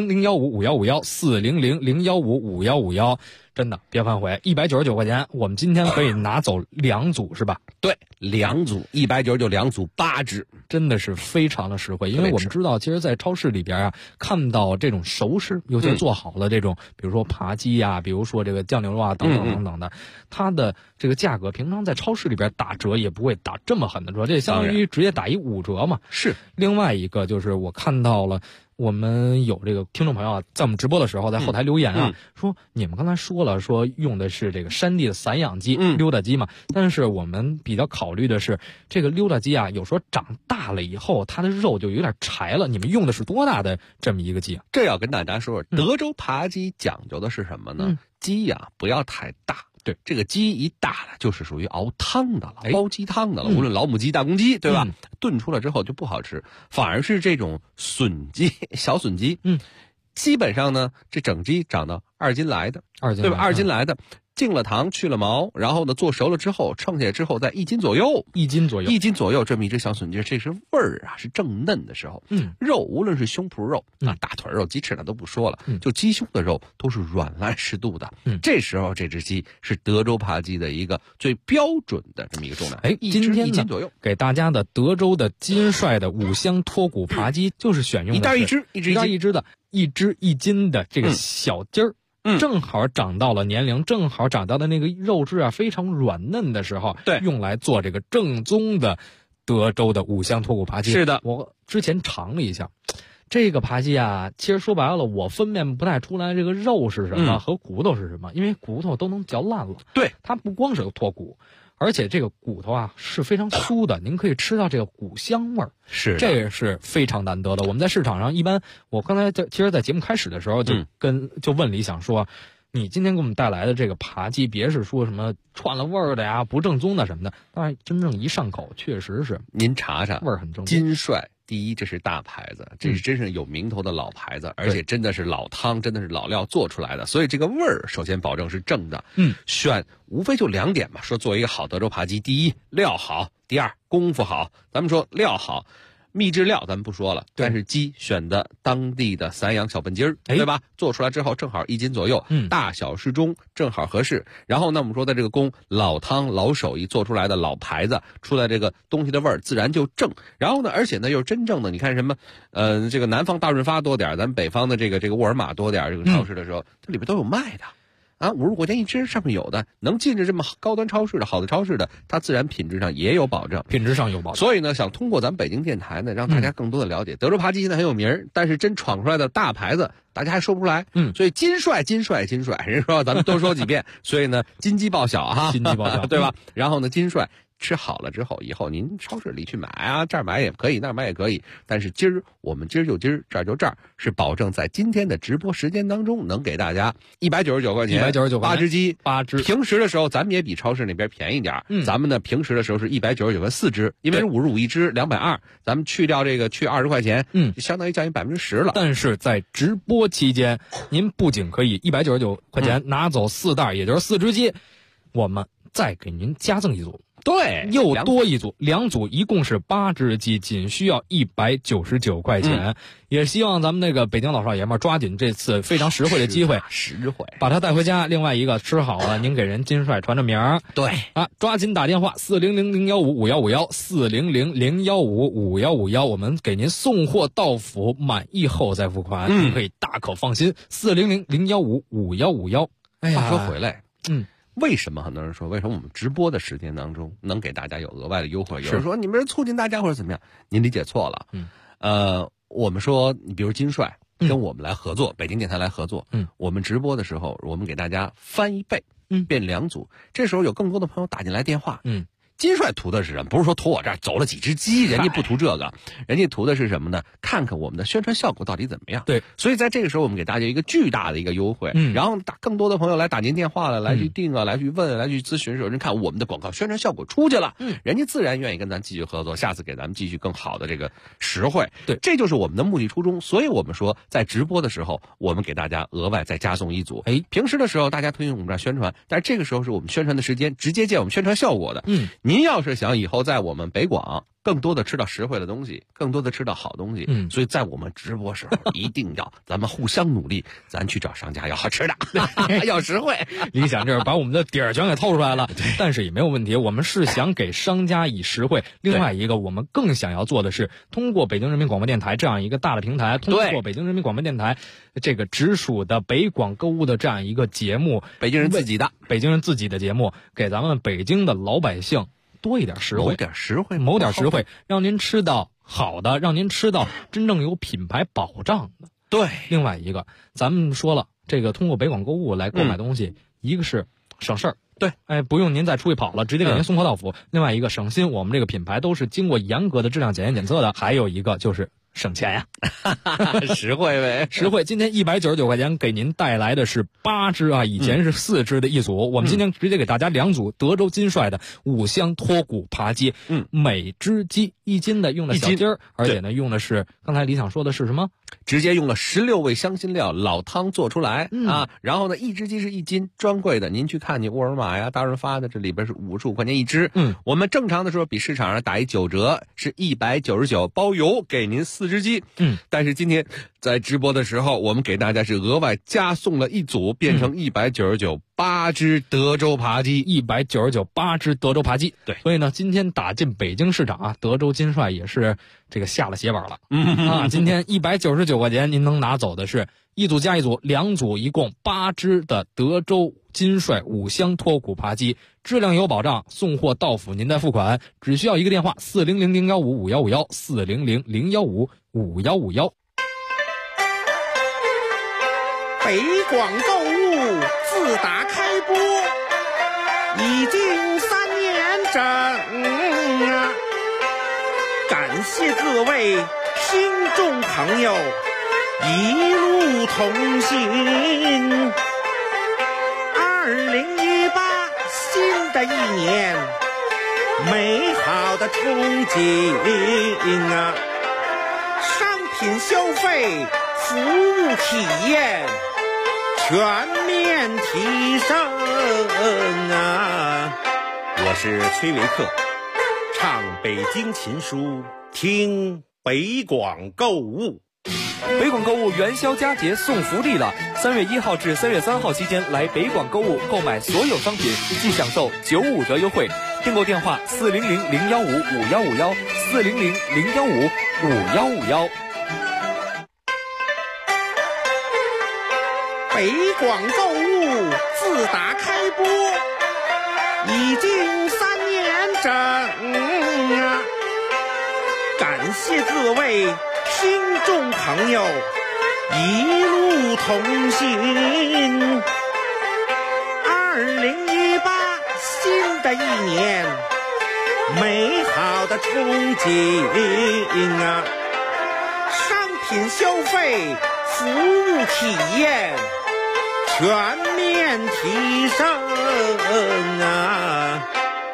400-015-5151，400-015-5151，真的别反悔，199块钱，我们今天可以拿走2组是吧？ 对，2组199，2组8只， 真的是非常的实惠。因为我们知道，其实，在超市里边啊，看到这种熟食，尤其做好了这种，比如说扒鸡呀，比如说这个酱牛肉啊，等等等等的，它的这个价格，平常在超市里边打折也不会打这么狠的折，这相当于直接打一5折嘛。 是。 另外一个就是我看到了。我们有这个听众朋友啊，在我们直播的时候，在后台留言啊，说你们刚才说了，说用的是这个山地的散养鸡、溜达鸡嘛，但是我们比较考虑的是，这个溜达鸡啊，有时候长大了以后，它的肉就有点柴了。你们用的是多大的这么一个鸡啊？ 这要跟大家说，德州扒鸡讲究的是什么呢？鸡呀，不要太大。对，这个鸡一大了，就是属于熬汤的了，煲鸡汤的了。无论老母鸡、大公鸡，对吧？炖出来之后就不好吃，反而是这种笋鸡、小笋鸡，基本上呢，这整鸡长到2斤来的，对吧？2斤来的，进了糖，去了毛，然后呢，做熟了之后，称下来之后，在1斤左右，1斤左右，这么一只小笋鸡，这是味儿啊，是正嫩的时候。肉无论是胸脯肉、大腿肉、鸡翅那都不说了，就鸡胸的肉都是软烂适度的。这时候这只鸡是德州扒鸡的一个最标准的这么一个重量。 今天 1斤左右， 给大家的德州的金帅的5香脱骨扒鸡，就是选用的 1只一只的1斤的这个小鸡儿。正好长到了年龄，正好长到的那个肉质啊非常软嫩的时候， 对， 用来做这个正宗的德州的5香脱骨扒鸡。 是的， 我之前尝了一下，这个扒鸡啊，其实说白了，我分辨不太出来这个肉是什么和骨头是什么，因为骨头都能嚼烂了。 对， 它不光是有脱骨，而且这个骨头啊是非常酥的，您可以吃到这个骨香味儿， 是这也是非常难得的。我们在市场上一般，我刚才其实，在节目开始的时候就问李想说，你今天给我们带来的这个扒鸡，别是说什么串了味儿的呀、不正宗的什么的，但是真正一上口，确实是您查查， 味儿很正宗。 金帅第一，这是大牌子，这是真是有名头的老牌子，而且真的是老汤，真的是老料做出来的，所以这个味儿首先保证是正的。选无非就2点嘛，说做一个好德州扒鸡，第一料好，第二功夫好。咱们说料好， 秘制料咱们不说了，但是鸡选的当地的散养小笨鸡儿，对吧？做出来之后正好1斤左右，大小适中，正好合适。然后呢，我们说的这个工老汤老手艺做出来的老牌子，出来这个东西的味儿自然就正。然后呢，而且呢又是真正的，你看什么，这个南方大润发多点，咱们北方的这个沃尔玛多点，这个超市的时候，这里边都有卖的。啊，50块钱1只，上面有的能进着这么高端超市的好的超市的，它自然品质上也有保证， 品质上有保证。 所以呢，想通过咱们北京电台呢，让大家更多的了解，德州扒鸡现在很有名，但是真闯出来的大牌子，大家还说不出来。所以金帅，人说咱们多说几遍，所以呢，金鸡报晓哈， 金鸡报晓， 对吧？然后呢，金帅。吃好了之后，以后您超市里去买啊，这儿买也可以，那儿买也可以。但是我们今儿就今儿，这儿就这儿，是保证在今天的直播时间当中，能给大家199块钱 ，199块钱8只鸡 ，8只。 平时的时候，咱们也比超市那边便宜点。咱们呢平时的时候是199块4只，因为是55一只，220，咱们去掉这个去20块钱，相当于降低10%了。 但是在直播期间，您不仅可以199块钱拿走4袋，也就是4只鸡，我们再给您加赠一组。 对， 又多一组，2组一共是8只鸡，仅需要199块钱。也希望咱们那个北京老少爷们抓紧这次非常实惠的机会，把它带回家。另外一个吃好了，您给人金帅传着名儿。 对啊，抓紧打电话400-015-5151，400-015-5151，我们给您送货到府，满意后再付款，您可以大可放心。400-015-5151。 哎呀，话说回来，为什么很多人说，为什么我们直播的时间当中能给大家有额外的优惠？有人说你们是促进大家或者怎么样？您理解错了。我们说，你比如金帅跟我们来合作，北京电台来合作，我们直播的时候，我们给大家翻1倍，变2组。这时候有更多的朋友打进来电话，金帅图的是什么？不是说图我这儿走了几只鸡，人家不图这个，人家图的是什么呢？看看我们的宣传效果到底怎么样。 对， 所以在这个时候，我们给大家一个巨大的一个优惠，然后更多的朋友来打您电话了，来去订啊，来去问，来去咨询的时候，人看我们的广告宣传效果出去了，人家自然愿意跟咱继续合作，下次给咱们继续更好的这个实惠。 对， 这就是我们的目的初衷。所以我们说，在直播的时候，我们给大家额外再加送1组。平时的时候大家推荐我们这儿宣传，但是这个时候是我们宣传的时间，直接见我们宣传效果的。您要是想以后在我们北广更多的吃到实惠的东西，更多的吃到好东西，所以在我们直播时候一定要咱们互相努力，咱去找商家要好吃的，要实惠。 理想就是把我们的底儿全给透出来了，但是也没有问题，我们是想给商家以实惠。另外一个，我们更想要做的是，通过北京人民广播电台这样一个大的平台，通过北京人民广播电台这个直属的北广购物的这样一个节目， 北京人自己的节目，给咱们北京的老百姓多一点实惠， 谋点实惠， 让您吃到好的，让您吃到真正有品牌保障的。 对， 另外一个，咱们说了，这个通过北广购物来购买东西，一个是省事儿， 对， 不用您再出去跑了，直接给您送货到府。另外一个省心，我们这个品牌都是经过严格的质量检验检测的。还有一个就是省钱呀， 实惠呗， 实惠。今天199块钱给您带来的是8只啊，以前是4只的一组，我们今天直接给大家2组德州金帅的5香脱骨扒鸡，每只鸡1斤的，用的小鸡儿，而且呢用的是刚才李想说的是什么？ 直接用了16味香辛料老汤做出来啊，然后呢1只鸡是1斤，专柜的您去看你沃尔玛呀、大润发的，这里边是55块钱1只，我们正常的时候比市场上打一9折，是199包邮，给您4只鸡，但是今天在直播的时候，我们给大家是额外加送了1组，变成199 8只德州扒鸡 ，199 8只德州扒鸡。 对， 所以呢，今天打进北京市场啊，德州金帅也是这个下了血本了今天199块钱，您能拿走的是1组加1组，2组一共8只的德州金帅5香脱骨扒鸡，质量有保障，送货到府您再付款，只需要一个电话400-015-5151，400-015-5151。 北广购物自打开播已经3年整啊，感谢各位听众朋友一路同行。2018新的一年，美好的憧憬啊，商品消费，服务体验全面提升啊！我是崔维克，唱北京琴书，听北广购物。 北广购物元宵佳节送福利了！3月1号至3月3号期间来北广购物购买所有商品，即享受95折优惠。订购电话400-015-5151，400-015-5151。 北广购物自打开播已经3年整啊！感谢各位听众朋友一路同行。2018新的一年，美好的憧憬啊！商品消费、服务体验全面提升啊！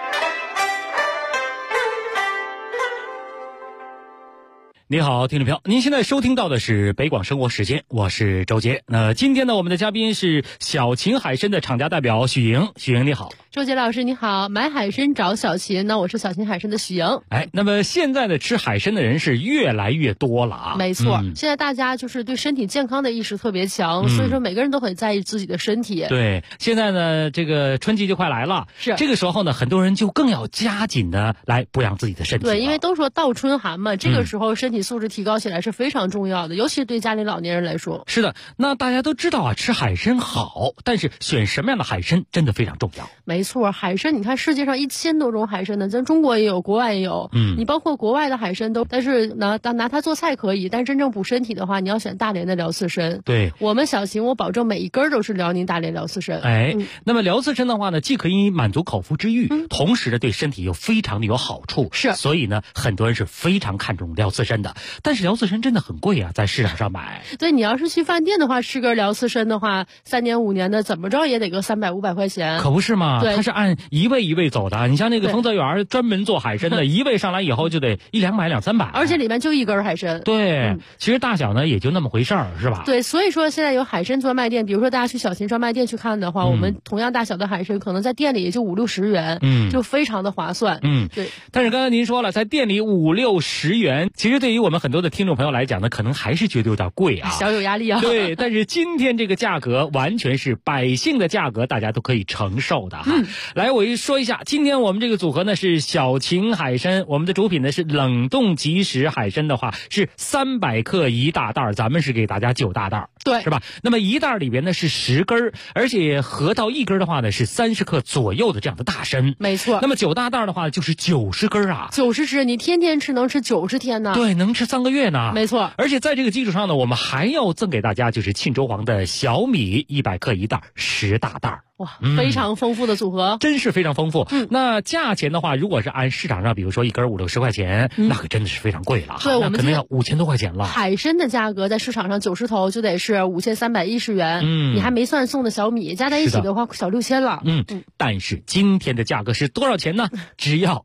你好，听众朋友，您现在收听到的是北广生活时间，我是周杰。今天呢，我们的嘉宾是小秦海参的厂家代表许莹。许莹你好。 周杰老师你好，买海参找小秦，那我是小秦海参的许莹。 那么现在的吃海参的人是越来越多了啊。 没错，现在大家就是对身体健康的意识特别强，所以说每个人都很在意自己的身体。 对，现在呢，这个春季就快来了， 是这个时候呢，很多人就更要加紧的来补养自己的身体。 对，因为都说倒春寒嘛，这个时候身体素质提高起来是非常重要的，尤其是对家里老年人来说。 是的，那大家都知道啊，吃海参好，但是选什么样的海参真的非常重要。 没错，海参你看世界上1000多种海参呢，咱中国也有，国外也有。你包括国外的海参都，但是拿它做菜可以，但真正补身体的话，你要选大连的辽刺参。 对， 我们小秦我保证每一根都是辽宁大连辽刺参。 那么辽刺参的话呢，既可以满足口腹之欲，同时呢对身体又非常的有好处。 是， 所以呢很多人是非常看重辽刺参的。但是辽刺参真的很贵啊，在市场上买。 对，你要是去饭店的话，吃根辽刺参的话，3年5年的怎么着也得个300、500块钱。 可不是嘛？ 对， 它是按一位一位走的。你像那个丰泽园专门做海参的，一位上来以后就得100-200、300， 而且里面就一根海参。 对，其实大小呢也就那么回事儿，是吧？ 对，所以说现在有海参专卖店，比如说大家去小秦专卖店去看的话，我们同样大小的海参可能在店里也就50-60元，就非常的划算。对。 但是刚才您说了，在店里50-60元，其实对于我们很多的听众朋友来讲呢，可能还是觉得有点贵啊， 小有压力啊。 对，但是今天这个价格完全是百姓的价格，大家都可以承受的哈。来，我说一下，今天我们这个组合呢是小秦海参，我们的主品呢是冷冻即食海参的话是300克1大袋，咱们是给大家9大袋， 对， 是吧？那么1袋里边呢是10根，而且合到1根的话呢是30克左右的这样的大参。 没错。 那么9大袋的话就是90根啊 ，90只，你天天吃能吃90天呢。 对，能吃3个月呢。 没错。 而且在这个基础上呢，我们还要赠给大家就是沁州黄的小米100克1袋，10大袋。 哇，非常丰富的组合， 真是非常丰富。那价钱的话，如果是按市场上，比如说1根50-60块钱，那可真的是非常贵了。 对，我们可能要5000多块钱了。 海参的价格在市场上90头就得是5310元，你还没算送的小米，加在一起的话小6000了。 但是今天的价格是多少钱呢？只要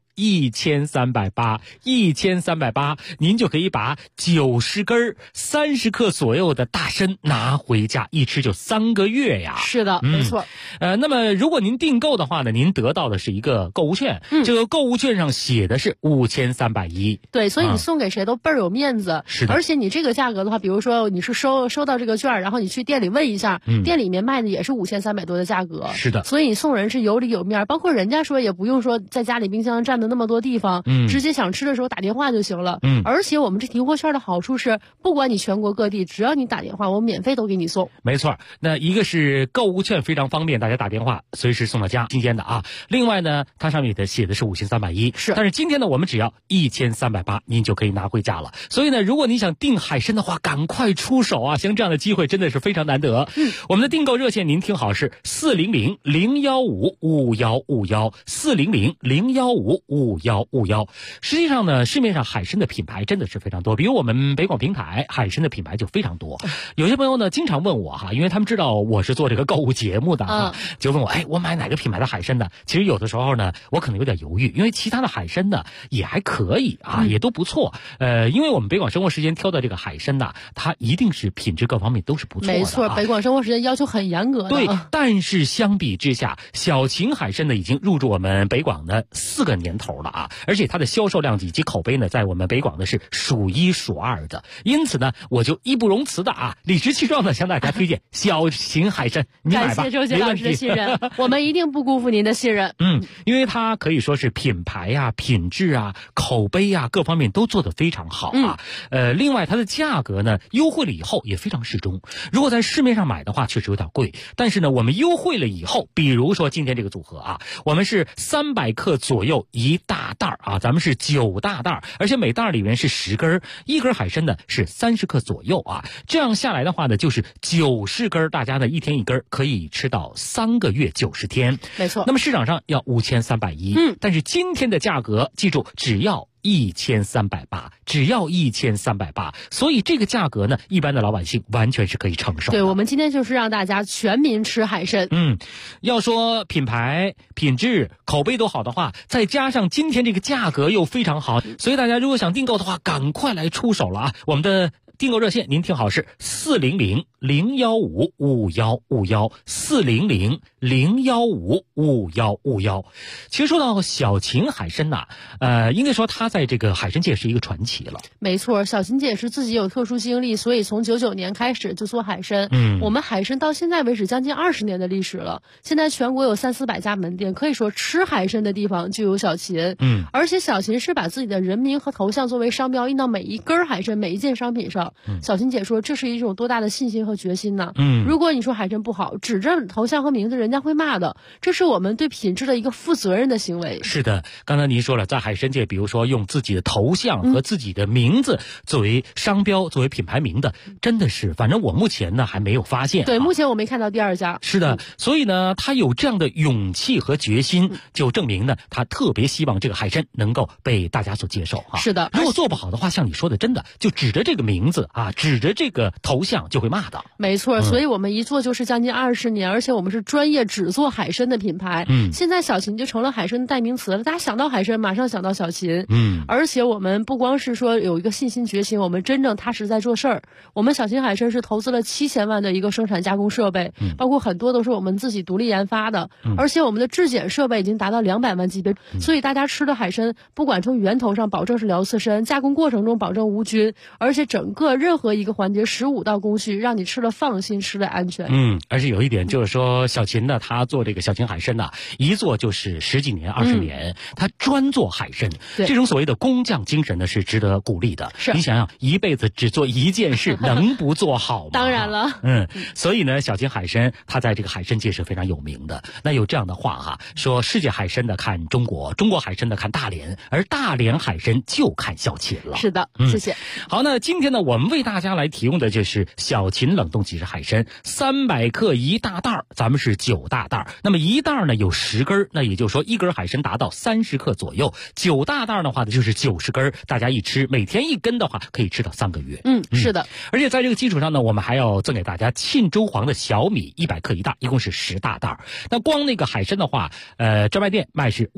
1380，1380，您就可以把90根30克左右的大参拿回家，一吃就3个月呀。 是的，没错。 那么如果您订购的话呢，您得到的是一个购物券，这个购物券上写的是5310。 对，所以你送给谁都倍儿有面子。 是的。 而且你这个价格的话，比如说你是收到这个券，然后你去店里问一下，店里面卖的也是5300多的价格。 是的。 所以你送人是有理有面，包括人家说也不用说在家里冰箱占的那么多地方，直接想吃的时候打电话就行了。而且我们这提货券的好处是，不管你全国各地，只要你打电话，我免费都给你送。 没错，那一个是购物券非常方便，大家打电话随时送到家，新鲜的啊。另外呢，它上面写的是5310， 是。 但是今天呢，我们只要1380，您就可以拿回家了。所以呢，如果你想订海参的话，赶快出手啊！像这样的机会真的是非常难得。我们的订购热线您听好是400-015-5151，400-015-5151。实际上呢，市面上海参的品牌真的是非常多，比如我们北广平台海参的品牌就非常多。有些朋友呢经常问我哈，因为他们知道我是做这个购物节目的，就问我，我买哪个品牌的海参呢？其实有的时候呢，我可能有点犹豫，因为其他的海参呢也还可以啊，也都不错。因为我们北广生活时间挑的这个海参呢，它一定是品质各方面都是不错的。 没错，北广生活时间要求很严格的。 对，但是相比之下，小秦海参呢已经入驻我们北广的4个年头。 头了啊，而且它的销售量以及口碑呢，在我们北广呢是数一数二的。因此呢，我就义不容辞的啊，理直气壮的向大家推荐小秦海参，你买吧， 感谢周杰老师的信任，我们一定不辜负您的信任。 因为它可以说是品牌啊、品质啊、口碑啊各方面都做得非常好啊。另外它的价格呢优惠了以后也非常适中。如果在市面上买的话，确实有点贵，但是呢，我们优惠了以后，比如说今天这个组合啊，我们是300克左右一大袋啊，咱们是9大袋，而且每袋里面是10根，一根海参呢是30克左右啊。这样下来的话呢，就是90根，大家呢一天一根，可以吃到3个月90天。 没错。 那么市场上要5310，但是今天的价格，记住只要1380，只要1380，所以这个价格呢，一般的老百姓完全是可以承受的。 对，我们今天就是让大家全民吃海参。 要说品牌、品质、口碑都好的话，再加上今天这个价格又非常好，所以大家如果想订购的话，赶快来出手了啊！我们的订购热线您听好是400-015-5151，400-015-5151。其实说到小秦海参呐，应该说它在这个海参界是一个传奇了。 没错，小秦姐是自己有特殊经历，所以从99年开始就做海参。我们海参到现在为止将近20年的历史了，现在全国有300-400家门店，可以说吃海参的地方就有小秦。而且小秦是把自己的人名和头像作为商标印到每一根海参、每一件商品上。小秦姐说这是一种多大的信心和决心呢？如果你说海参不好，指着头像和名字，人家会骂的。这是我们对品质的一个负责任的行为。 是的，刚才您说了，在海参界，比如说用自己的头像和自己的名字作为商标、作为品牌名的，真的是，反正我目前呢还没有发现。 对，目前我没看到第二家。 是的，所以呢，他有这样的勇气和决心，就证明呢，他特别希望这个海参能够被大家所接受哈。 是的， 如果做不好的话，像你说的，真的就指着这个名字啊，指着这个头像就会骂的。 没错，所以我们一做就是将近20年，而且我们是专业只做海参的品牌。现在小秦就成了海参的代名词了，大家想到海参马上想到小秦。而且我们不光是说有一个信心决心，我们真正踏实在做事儿。我们小秦海参是投资了7000万的一个生产加工设备，包括很多都是我们自己独立研发的，而且我们的质检设备已经达到200万级别，所以大家吃的海参不管从源头上保证是辽刺参，加工过程中保证无菌，而且整个任何一个环节15道工序，让你吃了放心，吃了安全。 而且有一点就是说，小秦呢，他做这个小秦海参呢，一做就是10几年、20年，他专做海参，这种所谓的工匠精神呢，是值得鼓励的。你想想，一辈子只做一件事，能不做好吗？ 当然了。 所以呢，小秦海参他在这个海参界是非常有名的。那有这样的话哈，说世界海参的看中国，中国海参的看大连，而大连海参就看小秦了。 是的，谢谢。 好，那今天呢，我们为大家来提供的就是小秦冷冻即食海参，300克一大袋，咱们是9大袋。那么一袋呢有10根，那也就是说一根海参达到30克左右，9大袋的话呢就是90根，大家一吃，每天1根的话可以吃到3个月。 是的。 而且在这个基础上呢，我们还要赠给大家沁州黄的小米100克一袋，一共是10大袋。那光那个海参的话，专卖店卖是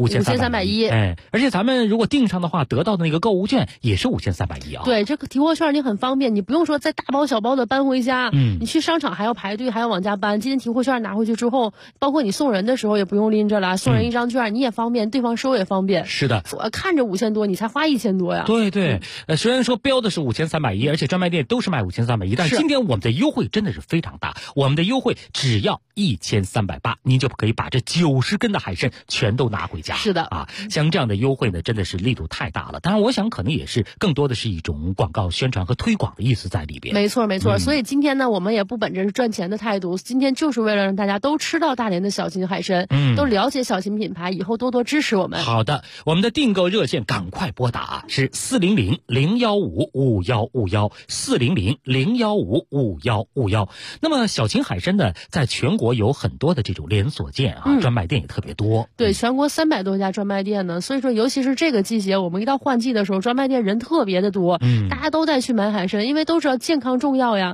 5310，而且咱们如果订上的话，得到的那个购物券也是5310啊。 对，这个提货券你很方便，你不用说再大包小包的搬回家，你去商场还要排队，还要往家搬。今天提货券拿回去之后，包括你送人的时候也不用拎着了，送人一张券你也方便，对方收也方便。 是的， 我看着5000多，你才花1000多呀。 对，虽然说标的是5310，而且专卖店都是卖5310，但今天我们的优惠真的是非常大，我们的优惠只要1380，您就可以把这90根的海参全都拿回家。 是的啊，像这样的优惠呢，真的是力度太大了。当然，我想可能也是更多的是一种广告宣传和推广的意思在里边。 没错，所以今天呢，我们也不本着赚钱的态度，今天就是为了让大家都吃到大连的小秦海参，都了解小秦品牌，以后多多支持我们。 好的，我们的订购热线赶快拨打是400-015-5151，400-015-5151。那么小秦海参呢，在全国有很多的这种连锁店啊，专卖店也特别多。 对，全国300多家专卖店呢，所以说尤其是这个季节，我们一到换季的时候，专卖店人特别的多，大家都在去买海参，因为都知道健康重要呀。所以说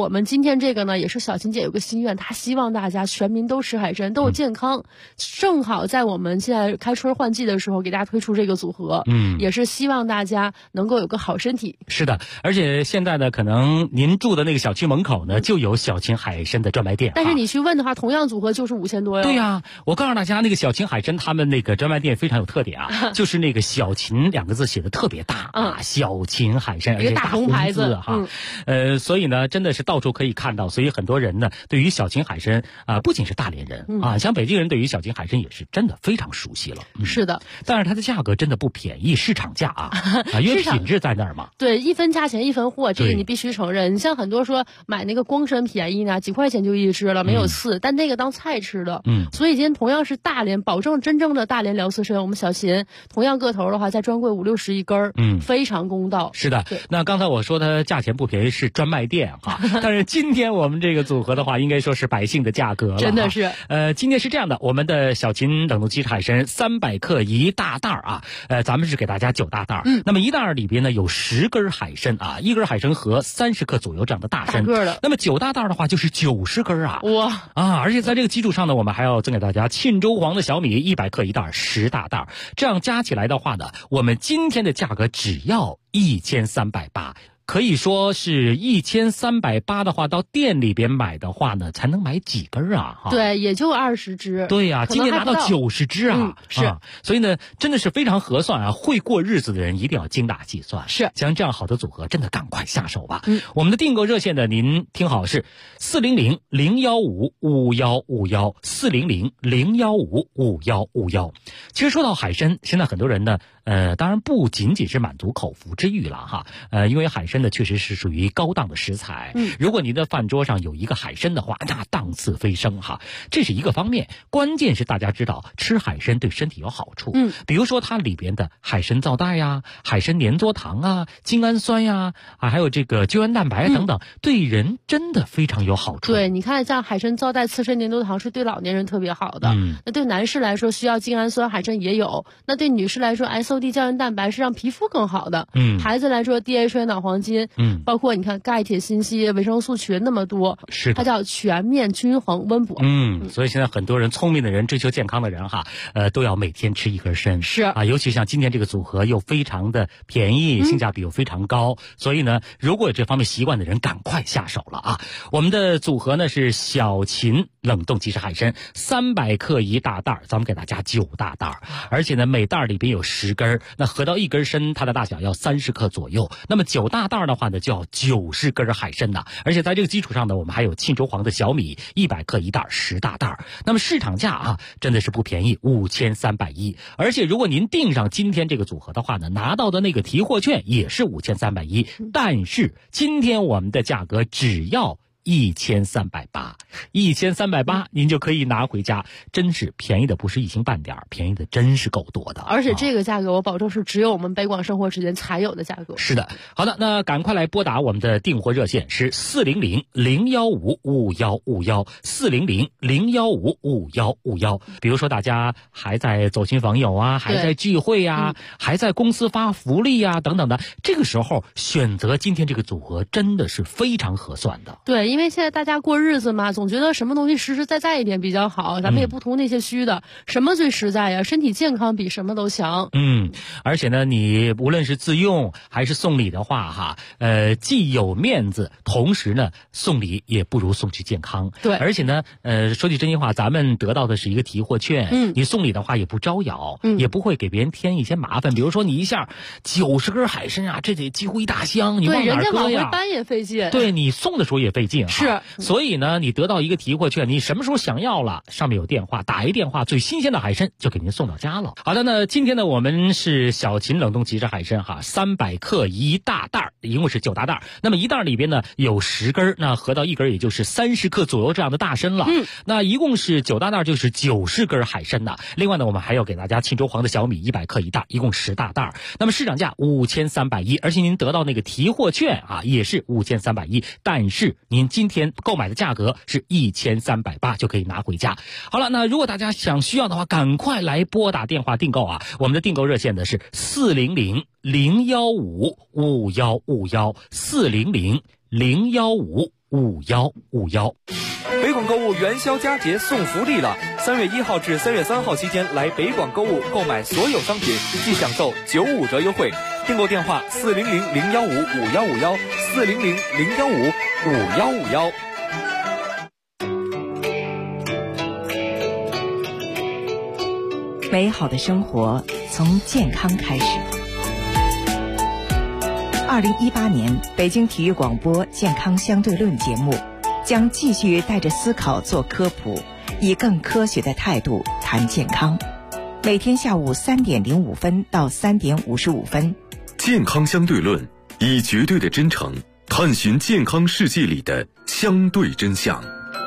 我们今天这个呢，也是小琴姐有个心愿，她希望大家全民都吃海参，都有健康。正好在我们现在开春换季的时候，给大家推出这个组合，也是希望大家能够有个好身体。 是的，而且现在呢，可能您住的那个小区门口呢，就有小秦海参的专卖店。 但是你去问的话，同样组合就是5000多哟。 对呀，我告诉大家，那个小秦海参他们那个专卖店非常有特点啊，就是那个小秦2个字写的特别大啊，小秦海参，而且大红牌子哈。所以呢，真的是到处可以看到，所以很多人呢，对于小秦海参不仅是大连人啊，像北京人对于小秦海参也是真的非常熟悉了。 是的， 但是它的价格真的不便宜，市场价啊，因为品质在那儿嘛。 对，一分价钱一分货，这个你必须承认。你像很多说买那个光参便宜呢，几块钱就一只了，没有刺，但那个当菜吃的。所以今天同样是大连，保证真正的大连辽刺参，我们小秦同样个头的话，在专柜50-60一根，非常公道。 是的，那刚才我说它价钱不便宜是专卖店哈，但是今天我们这个组合的话，应该说是百姓的价格了。 真的是。 今天是这样的，我们的小秦冷冻鸡翅海参300克一大袋啊，咱们是给大家9大袋。那么一袋里边呢有10根海参啊，一根海参和30克左右这样的大参。 大个的。 那么9大袋的话就是90根啊。 哇啊！而且在这个基础上呢，我们还要赠给大家沁州黄的小米100克一袋，10大袋。这样加起来的话呢，我们今天的价格只要1380。可以说是1380的话，到店里边买的话呢，才能买几根啊？ 对，也就20只。 对呀，今天拿到90只啊！ 是， 所以呢，真的是非常合算啊！会过日子的人一定要精打细算。 是， 像这样好的组合，真的赶快下手吧。我们的订购热线呢，您听好是400-015-5151，400-015-5151。其实说到海参，现在很多人呢，当然不仅仅是满足口腹之欲了哈，因为海参呢确实是属于高档的食材。如果您的饭桌上有一个海参的话，那档次飞升哈，这是一个方面。关键是大家知道吃海参对身体有好处，比如说它里边的海参皂带呀、海参粘多糖啊、精氨酸呀，还有这个胶原蛋白等等，对人真的非常有好处。 对，你看像海参皂带、刺参粘多糖是对老年人特别好的。那对男士来说需要精氨酸，海参也有；那对女士来说 SOD 胶原蛋白是让皮肤更好的。孩子来说 DHA 脑黄金，包括你看钙、铁、锌、硒、维生素群那么多， 是它叫全面均衡温补。 所以现在很多人聪明的人、追求健康的人哈，都要每天吃一根参。 是啊，尤其像今天这个组合又非常的便宜，性价比又非常高，所以呢，如果有这方面习惯的人，赶快下手了啊！我们的组合呢是小秦冷冻鸡翅海参300克一大袋，咱们给大家9大袋，而且呢每袋里边有10根，那合到一根参，它的大小要30克左右。那么9大袋的话呢，就要90根海参呐，而且在这个基础上呢，我们还有沁州黄的小米100克一袋，10大袋。那么市场价啊，真的是不便宜，5310。而且如果您订上今天这个组合的话呢，拿到的那个提货券也是5310，但是今天我们的价格只要1380，1380您就可以拿回家，真是便宜的不是一星半点，便宜的真是够多的。 而且这个价格我保证是只有我们北广生活时间才有的价格。 是的，好的，那赶快来拨打我们的订货热线是400-015-5151，400-015-5151。比如说大家还在走亲访友啊，还在聚会啊，还在公司发福利啊等等的，这个时候选择今天这个组合真的是非常合算的。 对，因为现在大家过日子嘛，总觉得什么东西实实在在一点比较好，咱们也不图那些虚的，什么最实在呀？身体健康比什么都强。 而且呢，你无论是自用还是送礼的话哈，既有面子，同时呢送礼也不如送去健康。 对， 而且呢，说句真心话，咱们得到的是一个提货券，你送礼的话也不招摇，也不会给别人添一些麻烦。比如说你一下90根海参啊，这得几乎一大箱，你往哪搁呀？ 对，人家往回搬也费劲。 对，你送的时候也费劲。 是， 所以呢，你得到一个提货券，你什么时候想要了，上面有电话，打一电话，最新鲜的海参就给您送到家了。好的，那今天呢，我们是小秦冷冻鸡翅海参哈，300克一大袋，一共是9大袋。那么一袋里边呢有10根，那合到一根也就是30克左右这样的大参了。那一共是9大袋，就是90根海参呐。另外呢，我们还要给大家沁州黄的小米100克一袋，一共10大袋。那么市场价5310，而且您得到那个提货券啊，也是5310，但是您今天购买的价格是1380，就可以拿回家。好了，那如果大家需要的话，赶快来拨打电话订购啊！我们的订购热线呢是400-015-5151，400-015 5151。 北广购物元宵佳节送福利了！3月1号至3月3号期间来北广购物购买所有商品，即享受95折优惠。订购电话400-015-5151，400-015-5151。 美好的生活从健康开始。2018年北京体育广播健康相对论节目将继续带着思考做科普，以更科学的态度谈健康。每天下午3点05分到3点55分。 健康相对论，以绝对的真诚探寻健康世界里的相对真相。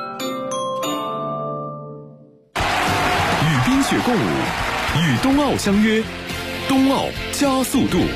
与冰雪共舞，与冬奥相约，冬奥加速度。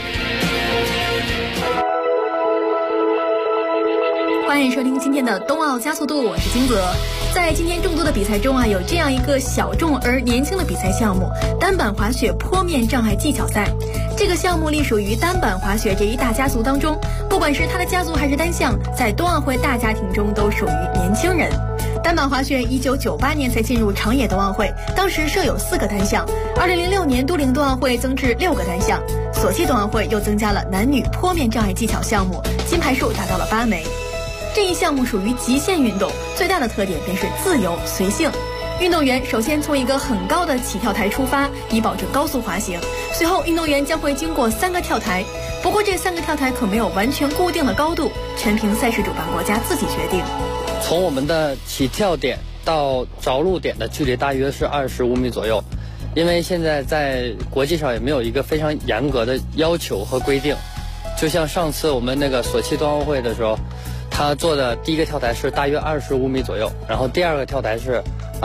欢迎收听今天的冬奥加速度，我是金泽。在今天众多的比赛中啊，有这样一个小众而年轻的比赛项目——单板滑雪坡面障碍技巧赛。这个项目隶属于单板滑雪这一大家族当中，不管是它的家族还是单项，在冬奥会大家庭中都属于年轻人。单板滑雪1998年才进入长野冬奥会，当时设有4个单项。2006年都灵冬奥会增至6个单项，索契冬奥会又增加了男女坡面障碍技巧项目，金牌数达到了8枚。这一项目属于极限运动，最大的特点便是自由随性。运动员首先从一个很高的起跳台出发，以保证高速滑行。随后运动员将会经过3个跳台，不过这3个跳台可没有完全固定的高度，全凭赛事主办国家自己决定。 从我们的起跳点到着陆点的距离大约是25米左右，因为现在在国际上也没有一个非常严格的要求和规定。就像上次我们那个索契冬奥会的时候，他做的第一个跳台是大约25米左右，然后第2个跳台是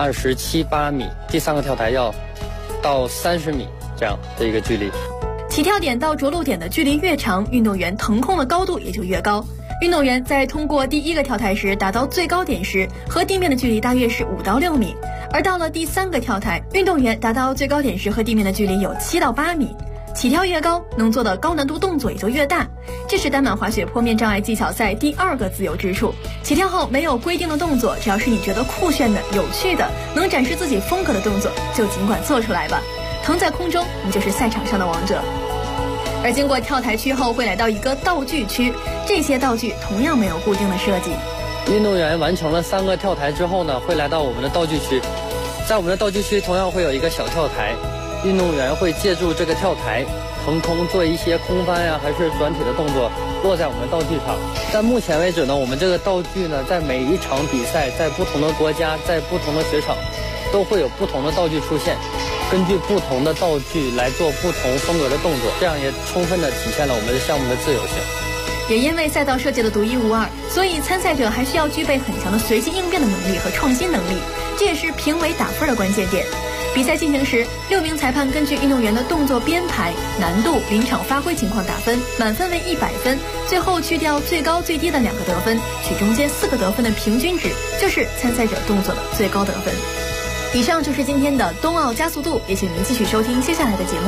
27、8米，第3个跳台要到30米这样的一个距离。 起跳点到着陆点的距离越长，运动员腾空的高度也就越高。运动员在通过第1个跳台时达到最高点时，和地面的距离大约是5到6米，而到了第3个跳台，运动员达到最高点时和地面的距离有7到8米。起跳越高，能做的高难度动作也就越大，这是单板滑雪坡面障碍技巧赛第2个自由之处。起跳后没有规定的动作，只要是你觉得酷炫的、有趣的、能展示自己风格的动作，就尽管做出来吧。腾在空中，你就是赛场上的王者。而经过跳台区后，会来到一个道具区，这些道具同样没有固定的设计。 运动员完成了3个跳台之后呢，会来到我们的道具区，在我们的道具区同样会有一个小跳台。运动员会借助这个跳台腾空做一些空翻呀，还是转体的动作，落在我们的道具上。但目前为止呢，我们这个道具呢，在每一场比赛，在不同的国家，在不同的雪场，都会有不同的道具出现，根据不同的道具来做不同风格的动作，这样也充分的体现了我们的项目的自由性。 也因为赛道设计的独一无二，所以参赛者还需要具备很强的随机应变的能力和创新能力，这也是评委打分的关键点。比赛进行时，6名裁判根据运动员的动作编排、难度、临场发挥情况打分，满分为100分，最后去掉最高最低的2个得分，取中间4个得分的平均值，就是参赛者动作的最高得分。以上就是今天的冬奥加速度，也请您继续收听接下来的节目。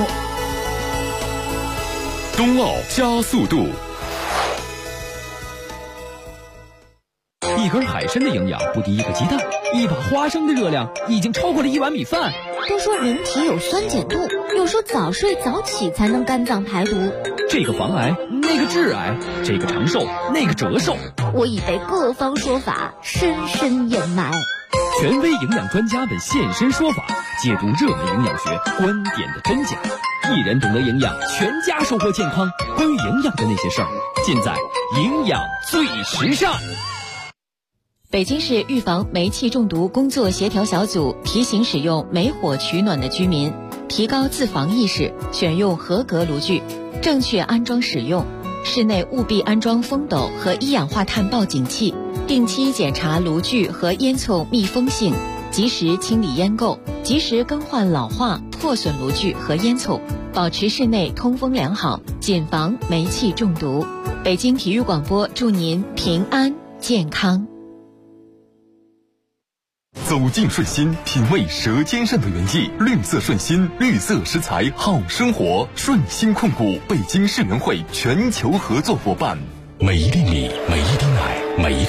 冬奥加速度。 一根海参的营养不敌1个鸡蛋，一把花生的热量已经超过了1碗米饭。 都说人体有酸碱度，有时候早睡早起才能肝脏排毒。 这个防癌，那个致癌，这个长寿，那个折寿。 我已被各方说法深深掩埋。 权威营养专家们现身说法，解读热门营养学观点的真假。一人懂得营养，全家收获健康。关于营养的那些事儿，尽在营养最时尚。 北京市预防煤气中毒工作协调小组提醒使用煤火取暖的居民提高自防意识，选用合格炉具，正确安装使用。室内务必安装风斗和一氧化碳报警器，定期检查炉具和烟囱密封性，及时清理烟垢，及时更换老化破损炉具和烟囱，保持室内通风良好，谨防煤气中毒。北京体育广播祝您平安健康。 走进顺心，品味舌尖上的原意。绿色顺心，绿色食材好生活。顺心控股北京世园会全球合作伙伴。 每一粒米，每一滴奶，每一